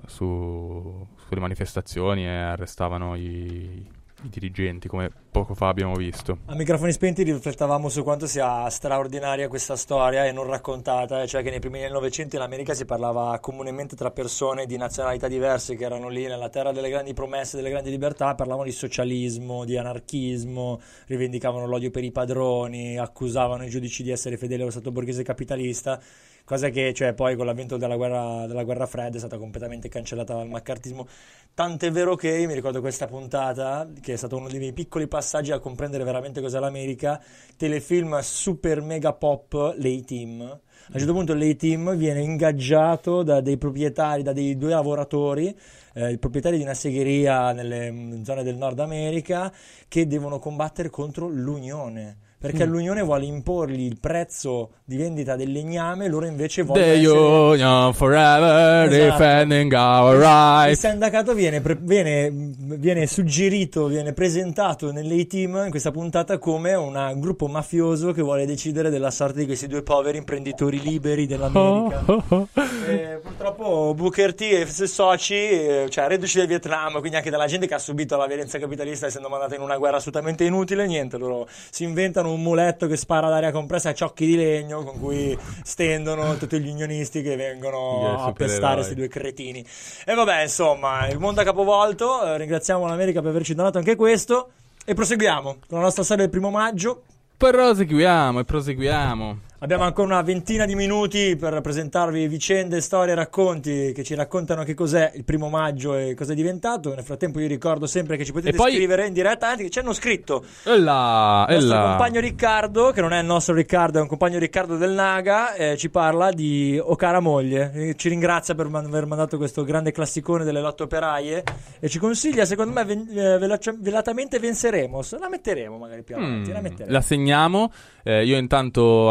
su, sulle manifestazioni e arrestavano i, i dirigenti, come poco fa abbiamo visto. A microfoni spenti riflettavamo su quanto sia straordinaria questa storia e non raccontata, cioè che nei primi del Novecento in America si parlava comunemente tra persone di nazionalità diverse che erano lì nella terra delle grandi promesse, delle grandi libertà, parlavano di socialismo, di anarchismo, rivendicavano l'odio per i padroni, accusavano i giudici di essere fedeli allo Stato borghese capitalista, cosa che cioè poi con l'avvento della guerra, della guerra fredda è stata completamente cancellata dal maccartismo, tant'è vero che io mi ricordo questa puntata che è stato uno dei miei piccoli passaggi a comprendere veramente cos'è l'America, telefilm super mega pop l'A-Team. A un certo punto l'A-Team viene ingaggiato da dei proprietari, da dei due lavoratori, eh, il proprietario di una segheria nelle zone del Nord America, che devono combattere contro l'Unione. Perché mm. l'Unione vuole imporgli il prezzo di vendita del legname, loro invece vogliono The essere... Union forever esatto. defending our rights. Il sindacato viene, pre- viene, viene suggerito, viene presentato nell'A-Team in questa puntata come un gruppo mafioso che vuole decidere della sorte di questi due poveri imprenditori liberi dell'America. Oh, oh, oh. E purtroppo Booker T e i suoi soci, cioè reduci del Vietnam, quindi anche dalla gente che ha subito la violenza capitalista essendo mandata in una guerra assolutamente inutile, niente, loro si inventano un muletto che spara ad aria compressa a ciocchi di legno con cui stendono tutti gli unionisti che vengono yeah, a pestare questi due cretini. E vabbè, insomma, il mondo ha capovolto, eh, ringraziamo l'America per averci donato anche questo e proseguiamo con la nostra storia del primo maggio. Proseguiamo e proseguiamo. Abbiamo ancora una ventina di minuti per presentarvi vicende, storie, racconti che ci raccontano che cos'è il primo maggio e cosa è diventato. Nel frattempo io ricordo sempre che ci potete poi... scrivere in diretta, anche che ci hanno scritto e là, il nostro là. compagno Riccardo, che non è il nostro Riccardo, è un compagno Riccardo del Naga, eh, ci parla di O cara moglie, e ci ringrazia per man- aver mandato questo grande classicone delle lotte operaie e ci consiglia, secondo me ven- eh, velac- velatamente venceremo, la metteremo magari più avanti, mm, la metteremo. La segniamo, eh, io intanto anticipo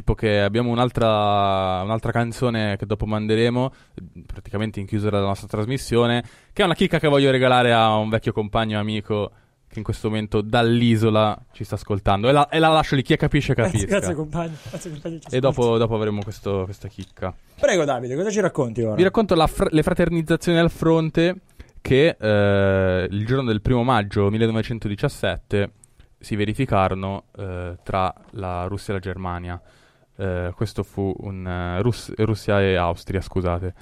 anticipo che abbiamo un'altra, un'altra canzone che dopo manderemo, praticamente in chiusura della nostra trasmissione, che è una chicca che voglio regalare a un vecchio compagno e amico che in questo momento dall'isola ci sta ascoltando. E la, e la lascio lì, chi capisce capisca. Grazie, grazie compagno. Grazie, compagno e dopo, dopo avremo questo, questa chicca. Prego Davide, cosa ci racconti ora? Vi racconto la fr- le fraternizzazioni al fronte che eh, il giorno del primo maggio millenovecentodiciassette si verificarono eh, tra la Russia e la Germania. Eh, questo fu un uh, Russ- Russia e Austria, scusate.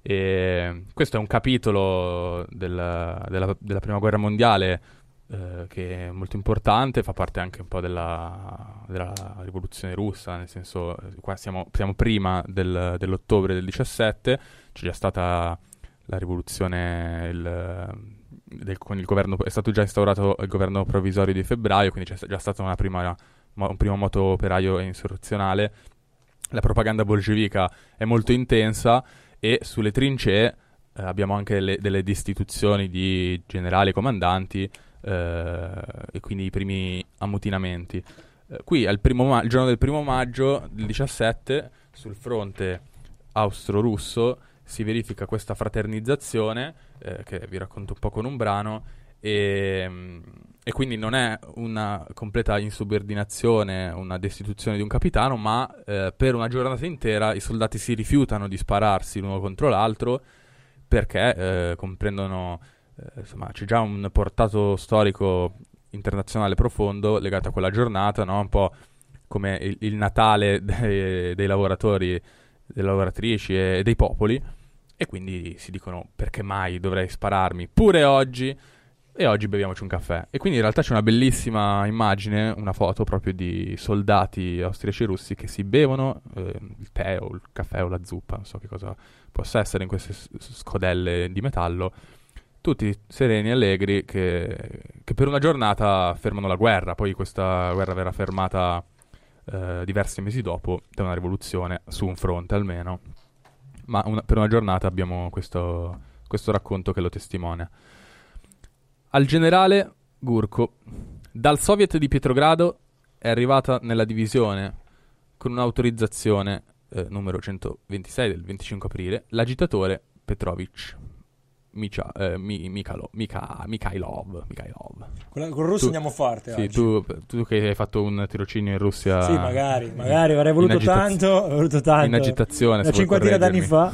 E questo è un capitolo del, della, della prima guerra mondiale eh, che è molto importante, fa parte anche un po' della, della rivoluzione russa, nel senso qua siamo, siamo prima del, dell'ottobre del diciassette, c'è già stata la rivoluzione il, del, con il governo, è stato già instaurato il governo provvisorio di febbraio, quindi c'è già stato una prima, un primo moto operaio insurrezionale. La propaganda bolscevica è molto intensa e sulle trincee eh, abbiamo anche le, delle destituzioni di generali e comandanti eh, e quindi i primi ammutinamenti. Eh, qui al primo ma- il giorno del primo maggio del diciassette sul fronte austro-russo si verifica questa fraternizzazione eh, che vi racconto un po' con un brano e, e quindi non è una completa insubordinazione, una destituzione di un capitano, ma eh, per una giornata intera i soldati si rifiutano di spararsi l'uno contro l'altro perché eh, comprendono, eh, insomma c'è già un portato storico internazionale profondo legato a quella giornata, no? Un po' come il, il Natale dei, dei lavoratori, delle lavoratrici e dei popoli, e quindi si dicono perché mai dovrei spararmi pure oggi, e oggi beviamoci un caffè. E quindi in realtà c'è una bellissima immagine, una foto proprio di soldati austriaci e russi che si bevono eh, il tè o il caffè o la zuppa, non so che cosa possa essere in queste scodelle di metallo, tutti sereni e allegri che, che per una giornata fermano la guerra. Poi questa guerra verrà fermata Uh, diversi mesi dopo da una rivoluzione su un fronte almeno, ma una, per una giornata abbiamo questo, questo racconto che lo testimonia. Al generale Gurko, dal soviet di Pietrogrado è arrivata nella divisione con un'autorizzazione eh, numero centoventisei del venticinque aprile l'agitatore Petrovich Micha, eh, Mi, Mikhailo, Mika, Mikhailov, Mikhailov. Con, la, con il russo tu, andiamo forte sì, oggi. Tu, tu che hai fatto un tirocinio in Russia. Sì, magari, magari avrei voluto agitaz- tanto, avrei voluto tanto. In agitazione, una cinquantina d'anni fa.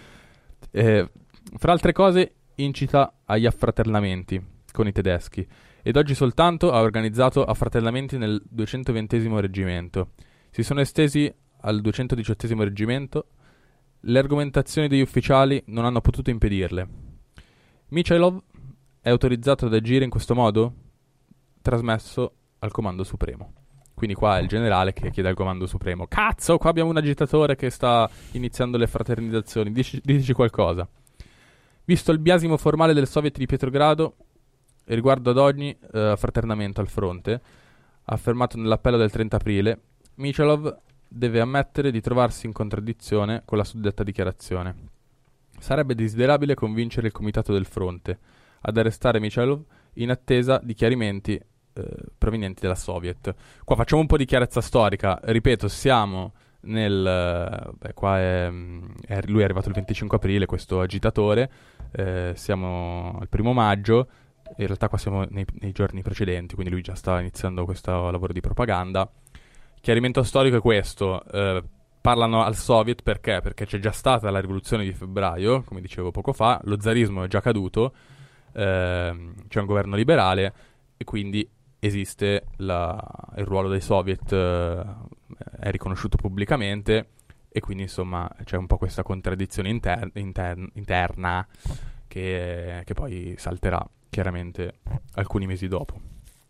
eh, fra altre cose, incita agli affraternamenti con i tedeschi ed oggi soltanto ha organizzato affraternamenti nel duecentoventesimo reggimento. Si sono estesi al duecentodiciottesimo reggimento. Le argomentazioni degli ufficiali non hanno potuto impedirle. Michailov è autorizzato ad agire in questo modo? Trasmesso al comando supremo. Quindi qua è il generale che chiede al comando supremo: cazzo, qua abbiamo un agitatore che sta iniziando le fraternizzazioni, dici, dici qualcosa. Visto il biasimo formale del Soviet di Pietrogrado riguardo ad ogni uh, fraternamento al fronte, affermato nell'appello del trenta aprile, Michailov deve ammettere di trovarsi in contraddizione con la suddetta dichiarazione. Sarebbe desiderabile convincere il comitato del fronte ad arrestare Michailov in attesa di chiarimenti eh, provenienti dalla Soviet. Qua facciamo un po' di chiarezza storica. Ripeto, siamo nel... Beh, qua è, è, lui è arrivato il venticinque aprile, questo agitatore. Eh, siamo al primo maggio. In realtà qua siamo nei, nei giorni precedenti, quindi lui già sta iniziando questo lavoro di propaganda. Chiarimento storico è questo. Eh, Parlano al Soviet perché? Perché c'è già stata la rivoluzione di febbraio, come dicevo poco fa, lo zarismo è già caduto, ehm, c'è un governo liberale e quindi esiste la, il ruolo dei Soviet, eh, è riconosciuto pubblicamente e quindi insomma c'è un po' questa contraddizione inter- inter- interna che, che poi salterà chiaramente alcuni mesi dopo.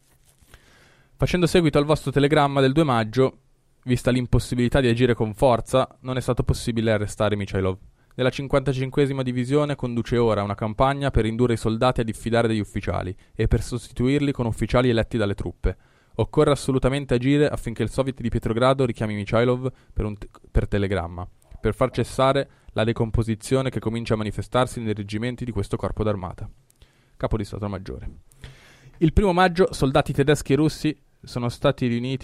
Facendo seguito al vostro telegramma del due maggio, vista l'impossibilità di agire con forza, non è stato possibile arrestare Michailov. Nella cinquantacinquesima divisione conduce ora una campagna per indurre i soldati a diffidare degli ufficiali e per sostituirli con ufficiali eletti dalle truppe. Occorre assolutamente agire affinché il Soviet di Pietrogrado richiami Michailov per, un te- per telegramma, per far cessare la decomposizione che comincia a manifestarsi nei reggimenti di questo corpo d'armata. Capo di Stato Maggiore. Il primo maggio soldati tedeschi e russi sono stati riuniti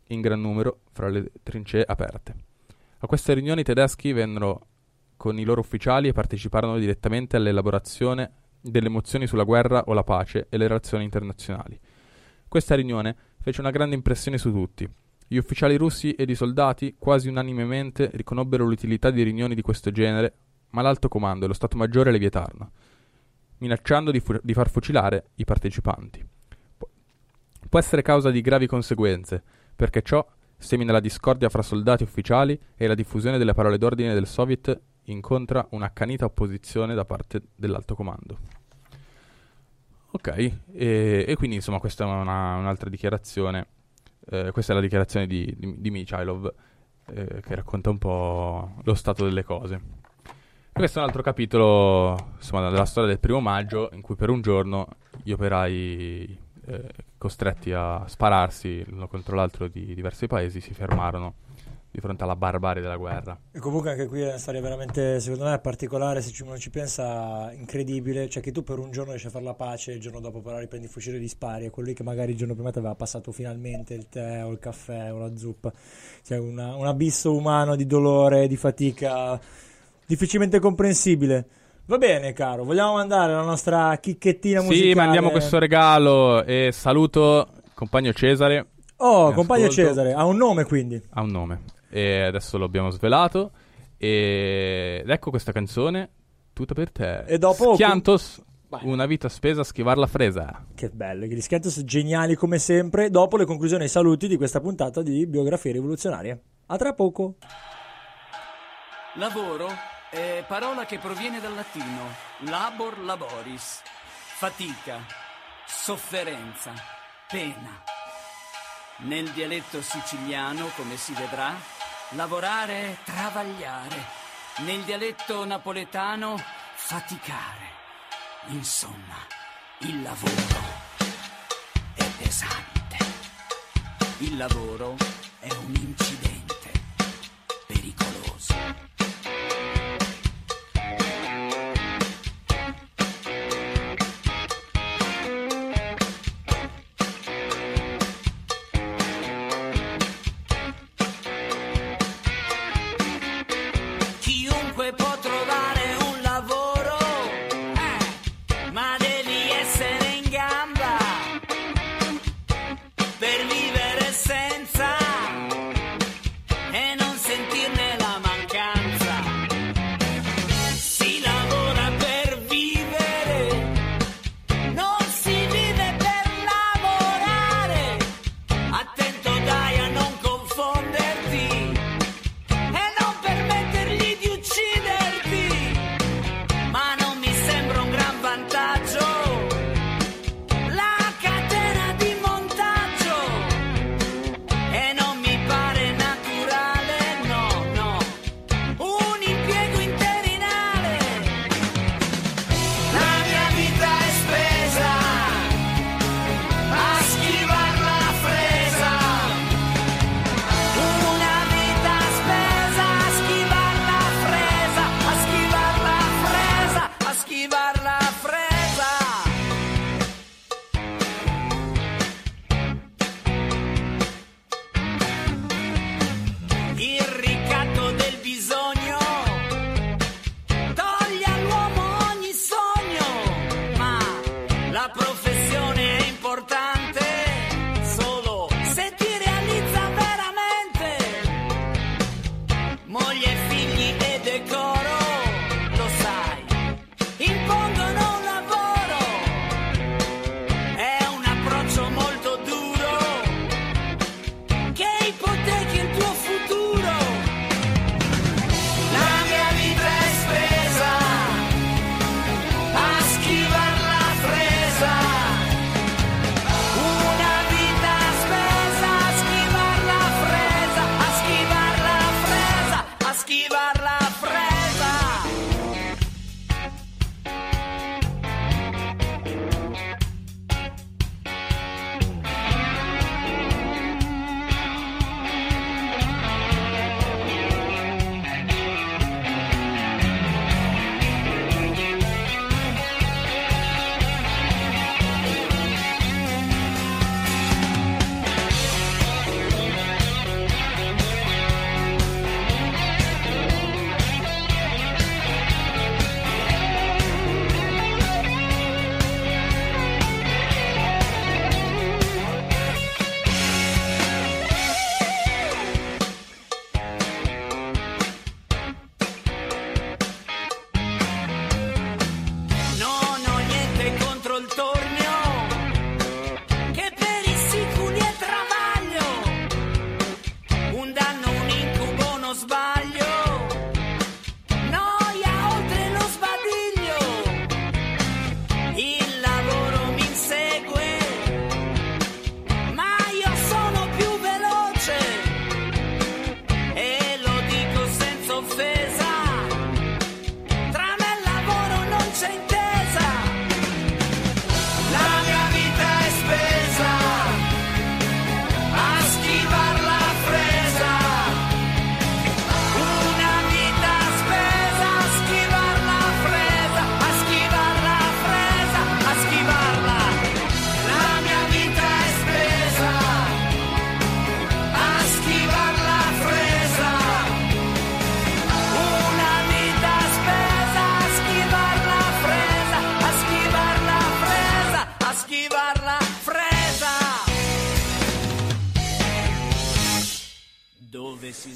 in gran numero fra le trincee aperte. A queste riunioni i tedeschi vennero con i loro ufficiali e parteciparono direttamente all'elaborazione delle mozioni sulla guerra o la pace e le relazioni internazionali. Questa riunione fece una grande impressione su tutti. Gli ufficiali russi ed i soldati quasi unanimemente riconobbero l'utilità di riunioni di questo genere, ma l'alto comando e lo Stato Maggiore le vietarono, minacciando di, fu- di far fucilare i partecipanti. Pu- può essere causa di gravi conseguenze, perché ciò semina la discordia fra soldati e ufficiali e la diffusione delle parole d'ordine del Soviet incontra un'accanita opposizione da parte dell'alto comando. Ok, e, e quindi insomma questa è una, un'altra dichiarazione. Eh, questa è la dichiarazione di, di, di Michailov, eh, che racconta un po' lo stato delle cose. E questo è un altro capitolo, insomma, della storia del primo maggio, in cui per un giorno gli operai eh, costretti a spararsi l'uno contro l'altro di diversi paesi si fermarono di fronte alla barbarie della guerra. E comunque anche qui è una storia veramente, secondo me, particolare, se uno ci pensa, incredibile, cioè che tu per un giorno riesci a fare la pace e il giorno dopo però riprendi il fucile e li spari, e quello lì che magari il giorno prima ti aveva passato finalmente il tè o il caffè o la zuppa, cioè una, un abisso umano di dolore, di fatica difficilmente comprensibile. Va bene, caro, vogliamo mandare la nostra chicchettina musicale? Sì, mandiamo questo regalo e saluto compagno Cesare. Oh, Mi compagno ascolto. Cesare, ha un nome quindi? Ha un nome e adesso lo abbiamo svelato e- ed ecco questa canzone tutta per te. E dopo- Schiantos, Vai. una vita spesa a schivar la fresa. Che bello, gli Schiantos geniali come sempre, dopo le conclusioni e i saluti di questa puntata di Biografie Rivoluzionarie. A tra poco. Lavoro è parola che proviene dal latino labor laboris, fatica, sofferenza, pena. Nel dialetto siciliano, come si vedrà, lavorare è travagliare. Nel dialetto napoletano, faticare. Insomma, il lavoro è pesante. Il lavoro è un incidente pericoloso. Chiunque può trovare un lavoro, eh, ma devi essere in gamba per vivere senza e non sentirne la mancanza.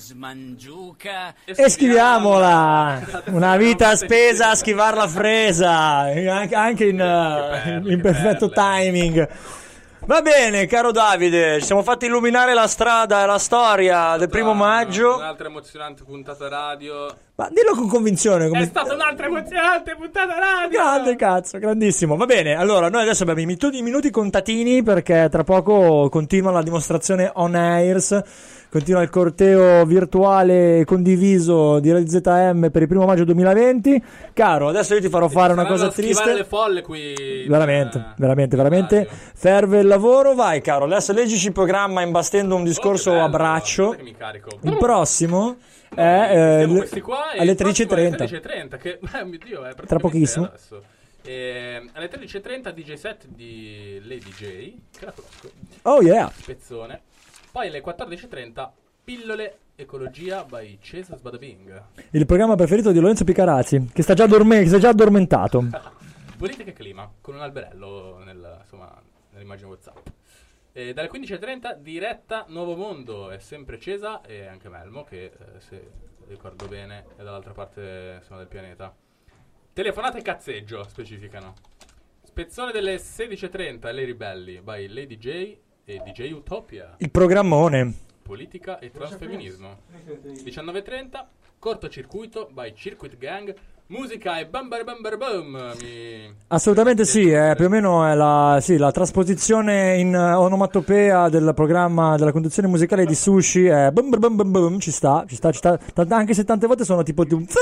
smangiuca. E schiviamola! Una vita spesa a schivar la fresa, anche, anche in, uh, in perfetto timing. Va bene, caro Davide, ci siamo fatti illuminare la strada e la storia del primo maggio. Un'altra emozionante puntata radio. Ma dillo con convinzione. Come... È stata un'altra emozionante puntata radio. Grande cazzo, grandissimo. Va bene, allora noi adesso abbiamo i minuti, i minuti contatini perché tra poco continua la dimostrazione on airs. Continua il corteo virtuale condiviso di Radio Z M per il primo maggio duemilaventi. Caro, adesso io ti farò fare una cosa triste. Le folle qui. Veramente, eh, veramente, veramente. Radio. Ferve il lavoro. Vai, caro. Adesso leggici il programma imbastendo un discorso Oh, che bello. a braccio. Guarda che mi carico. Il prossimo è eh, Siamo le- questi qua e alle il prossimo tredici e trenta. alle tredici e trenta, che eh, mio Dio, è praticamente Tra pochissimo. adesso. E, alle tredici e trenta D J set di Lady J, che la conosco. Oh yeah. Spezzone. Poi alle quattordici e trenta Pillole Ecologia by Cesar Sbadabing. Il programma preferito di Lorenzo Picarazzi, che sta già, dorme- che sta già addormentato. Politica e clima, con un alberello nel, insomma, nell'immagine WhatsApp. E dalle quindici e trenta diretta Nuovo Mondo, è sempre Cesa e anche Melmo, che eh, se ricordo bene è dall'altra parte, insomma, del pianeta. Telefonate e cazzeggio, specificano. Spezzone delle sedici e trenta Le Ribelli by Lady J e D J Utopia. Il programmone. Politica e transfemminismo. diciannove e trenta Cortocircuito by Circuit Gang. Musica e bam bam bam bam. Mi... Assolutamente sì, è più o meno è la, sì, la trasposizione in uh, onomatopea del programma della conduzione musicale di Sushi. È bum bum bum bum bum, ci sta, ci sta, ci sta, t- anche se tante volte sono tipo... tipo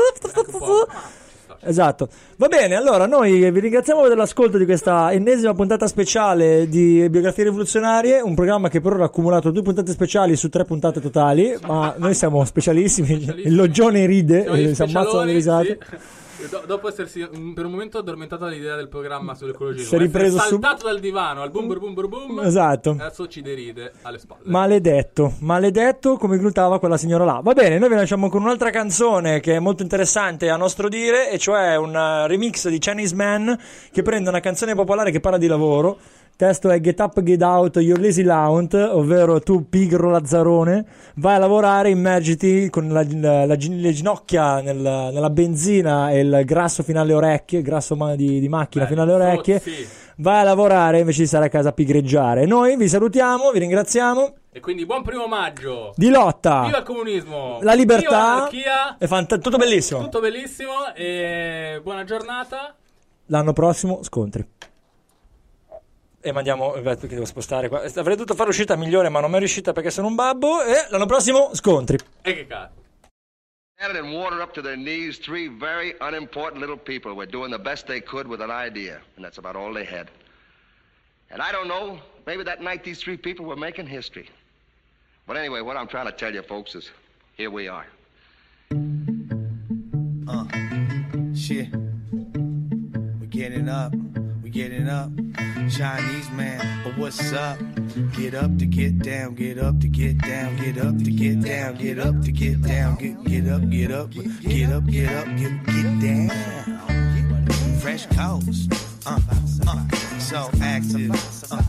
Esatto. Va bene, allora noi vi ringraziamo dell'ascolto di questa ennesima puntata speciale di Biografie Rivoluzionarie, un programma che per ora ha accumulato due puntate speciali su tre puntate totali, ma noi siamo specialissimi, il Loggione ride e si ammazzano le risate. Sì. Do- dopo essersi um, per un momento addormentato all'idea del programma sull'ecologismo, Si è ripreso essere su- saltato dal divano al boom boom boom boom, Esatto. adesso ci deride alle spalle. Maledetto, maledetto come gluttava quella signora là. Va bene, noi vi lasciamo con un'altra canzone che è molto interessante a nostro dire, e cioè un uh, remix di Chinese Man che prende una canzone popolare che parla di lavoro. Il testo è Get Up, Get Out, Your Lazy Launt, ovvero tu pigro lazzarone, vai a lavorare, immergiti con la, la, la, le ginocchia nel, nella benzina e il grasso fino alle orecchie, il grasso ma- di, di macchina Beh, fino alle orecchie, sì. vai a lavorare invece di stare a casa a pigreggiare. Noi vi salutiamo, vi ringraziamo. E quindi buon primo maggio. Di lotta, Viva il comunismo, la libertà, viva l'anarchia. è fant- tutto bellissimo. Tutto bellissimo e buona giornata. L'anno prossimo scontri. E mandiamo, eh, perché devo spostare qua. Avrei dovuto fare l'uscita migliore, ma non mi è riuscita perché sono un babbo. E l'anno prossimo scontri. E che cazzo. Added in water up to their knees, three very unimportant little people were doing the best they could with an idea, and that's about all they had. And I don't know, maybe that night these three people were making history. But anyway, what I'm trying to tell you folks is, here we are. Uh, shit. We're getting up, we're getting up. Chinese man, but what's up? Get up to get down, get up to get down, get up to get down, get up to get down, get get up, get up, get up, get up, get get down. Fresh coast, uh, uh, so active, uh,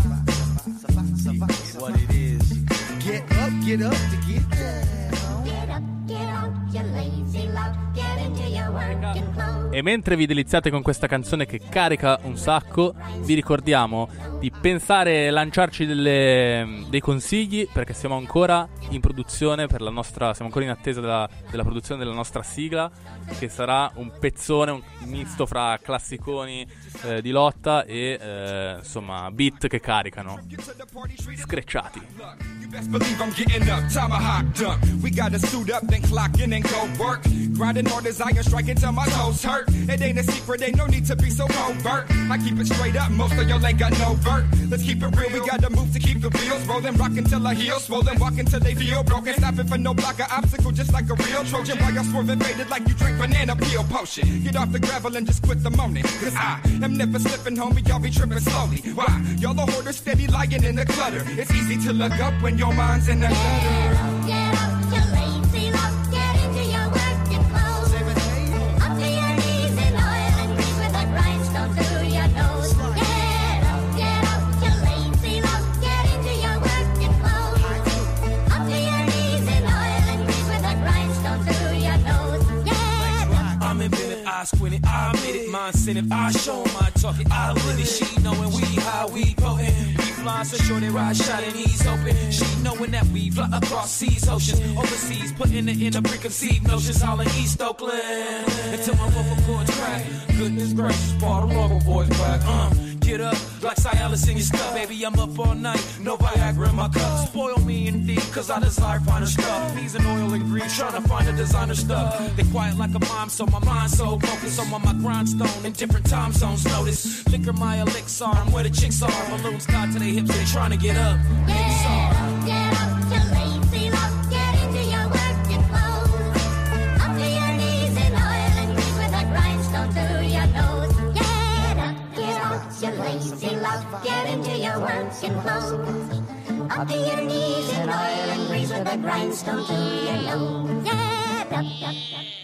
what it is. Get up, get up to get down. Get up, get out, you lazy lout. Get into your working clothes. E mentre vi deliziate con questa canzone che carica un sacco, vi ricordiamo di pensare e lanciarci delle, dei consigli, perché siamo ancora in produzione per la nostra, siamo ancora in attesa della, della produzione della nostra sigla, che sarà un pezzone, un misto fra classiconi eh, di lotta e eh, insomma beat che caricano, screcciati. Best believe I'm getting up, tomahawk dunk. We gotta suit up, then clock in and go work. Grinding hard as iron, striking till my toes hurt. It ain't a secret, ain't no need to be so covert. I keep it straight up, most of y'all ain't got no vert. Let's keep it real, we gotta move to keep the wheels rolling. Rockin' till our heels swollen, walking till they feel broken. Stopping for no block, an obstacle just like a real Trojan. While y'all swerving faded like you drink banana peel potion. Get off the gravel and just quit the moaning. Cause I am never slipping, homie, y'all be tripping slowly. Why? Y'all a hoarder, steady lying in the clutter. It's easy to look up when your mind's in the gutter. Get up, you lazy lout. Get into your working clothes. Up to your knees in oil and grease with that rhinestone through your nose. Get up, get up, you lazy lout. Get into your working clothes. Up to your knees in oil And if I show 'em I talk it, I really she knowing we how we potent. We fly so sure they ride shot and ease open. She knowing that we fly across seas, oceans, overseas, putting it in the preconceived notions, all in East Oakland. Until my vocal cords crack. Goodness gracious, part of rubber boys back. Um, get up like Cialis in your stuff, baby. I'm up all night, no Viagra in my cup. Spoil me indeed, cause I desire finer stuff. Peas and oil and grease, trying to find the designer stuff. They quiet like a mom, so my mind's so focused. I'm on my grindstone in different time zones. Notice, liquor my elixir, I'm where the chicks are. Balloons tied to their hips, they trying to get up. Get up, get up, you lazy love. Get into your working clothes. Up to your knees in oil and grease with a grindstone through your nose. Get up, get up, you lazy love. Get into your working clothes. Up to your knees in oil and grease with a grindstone through your nose. Get up, up, up.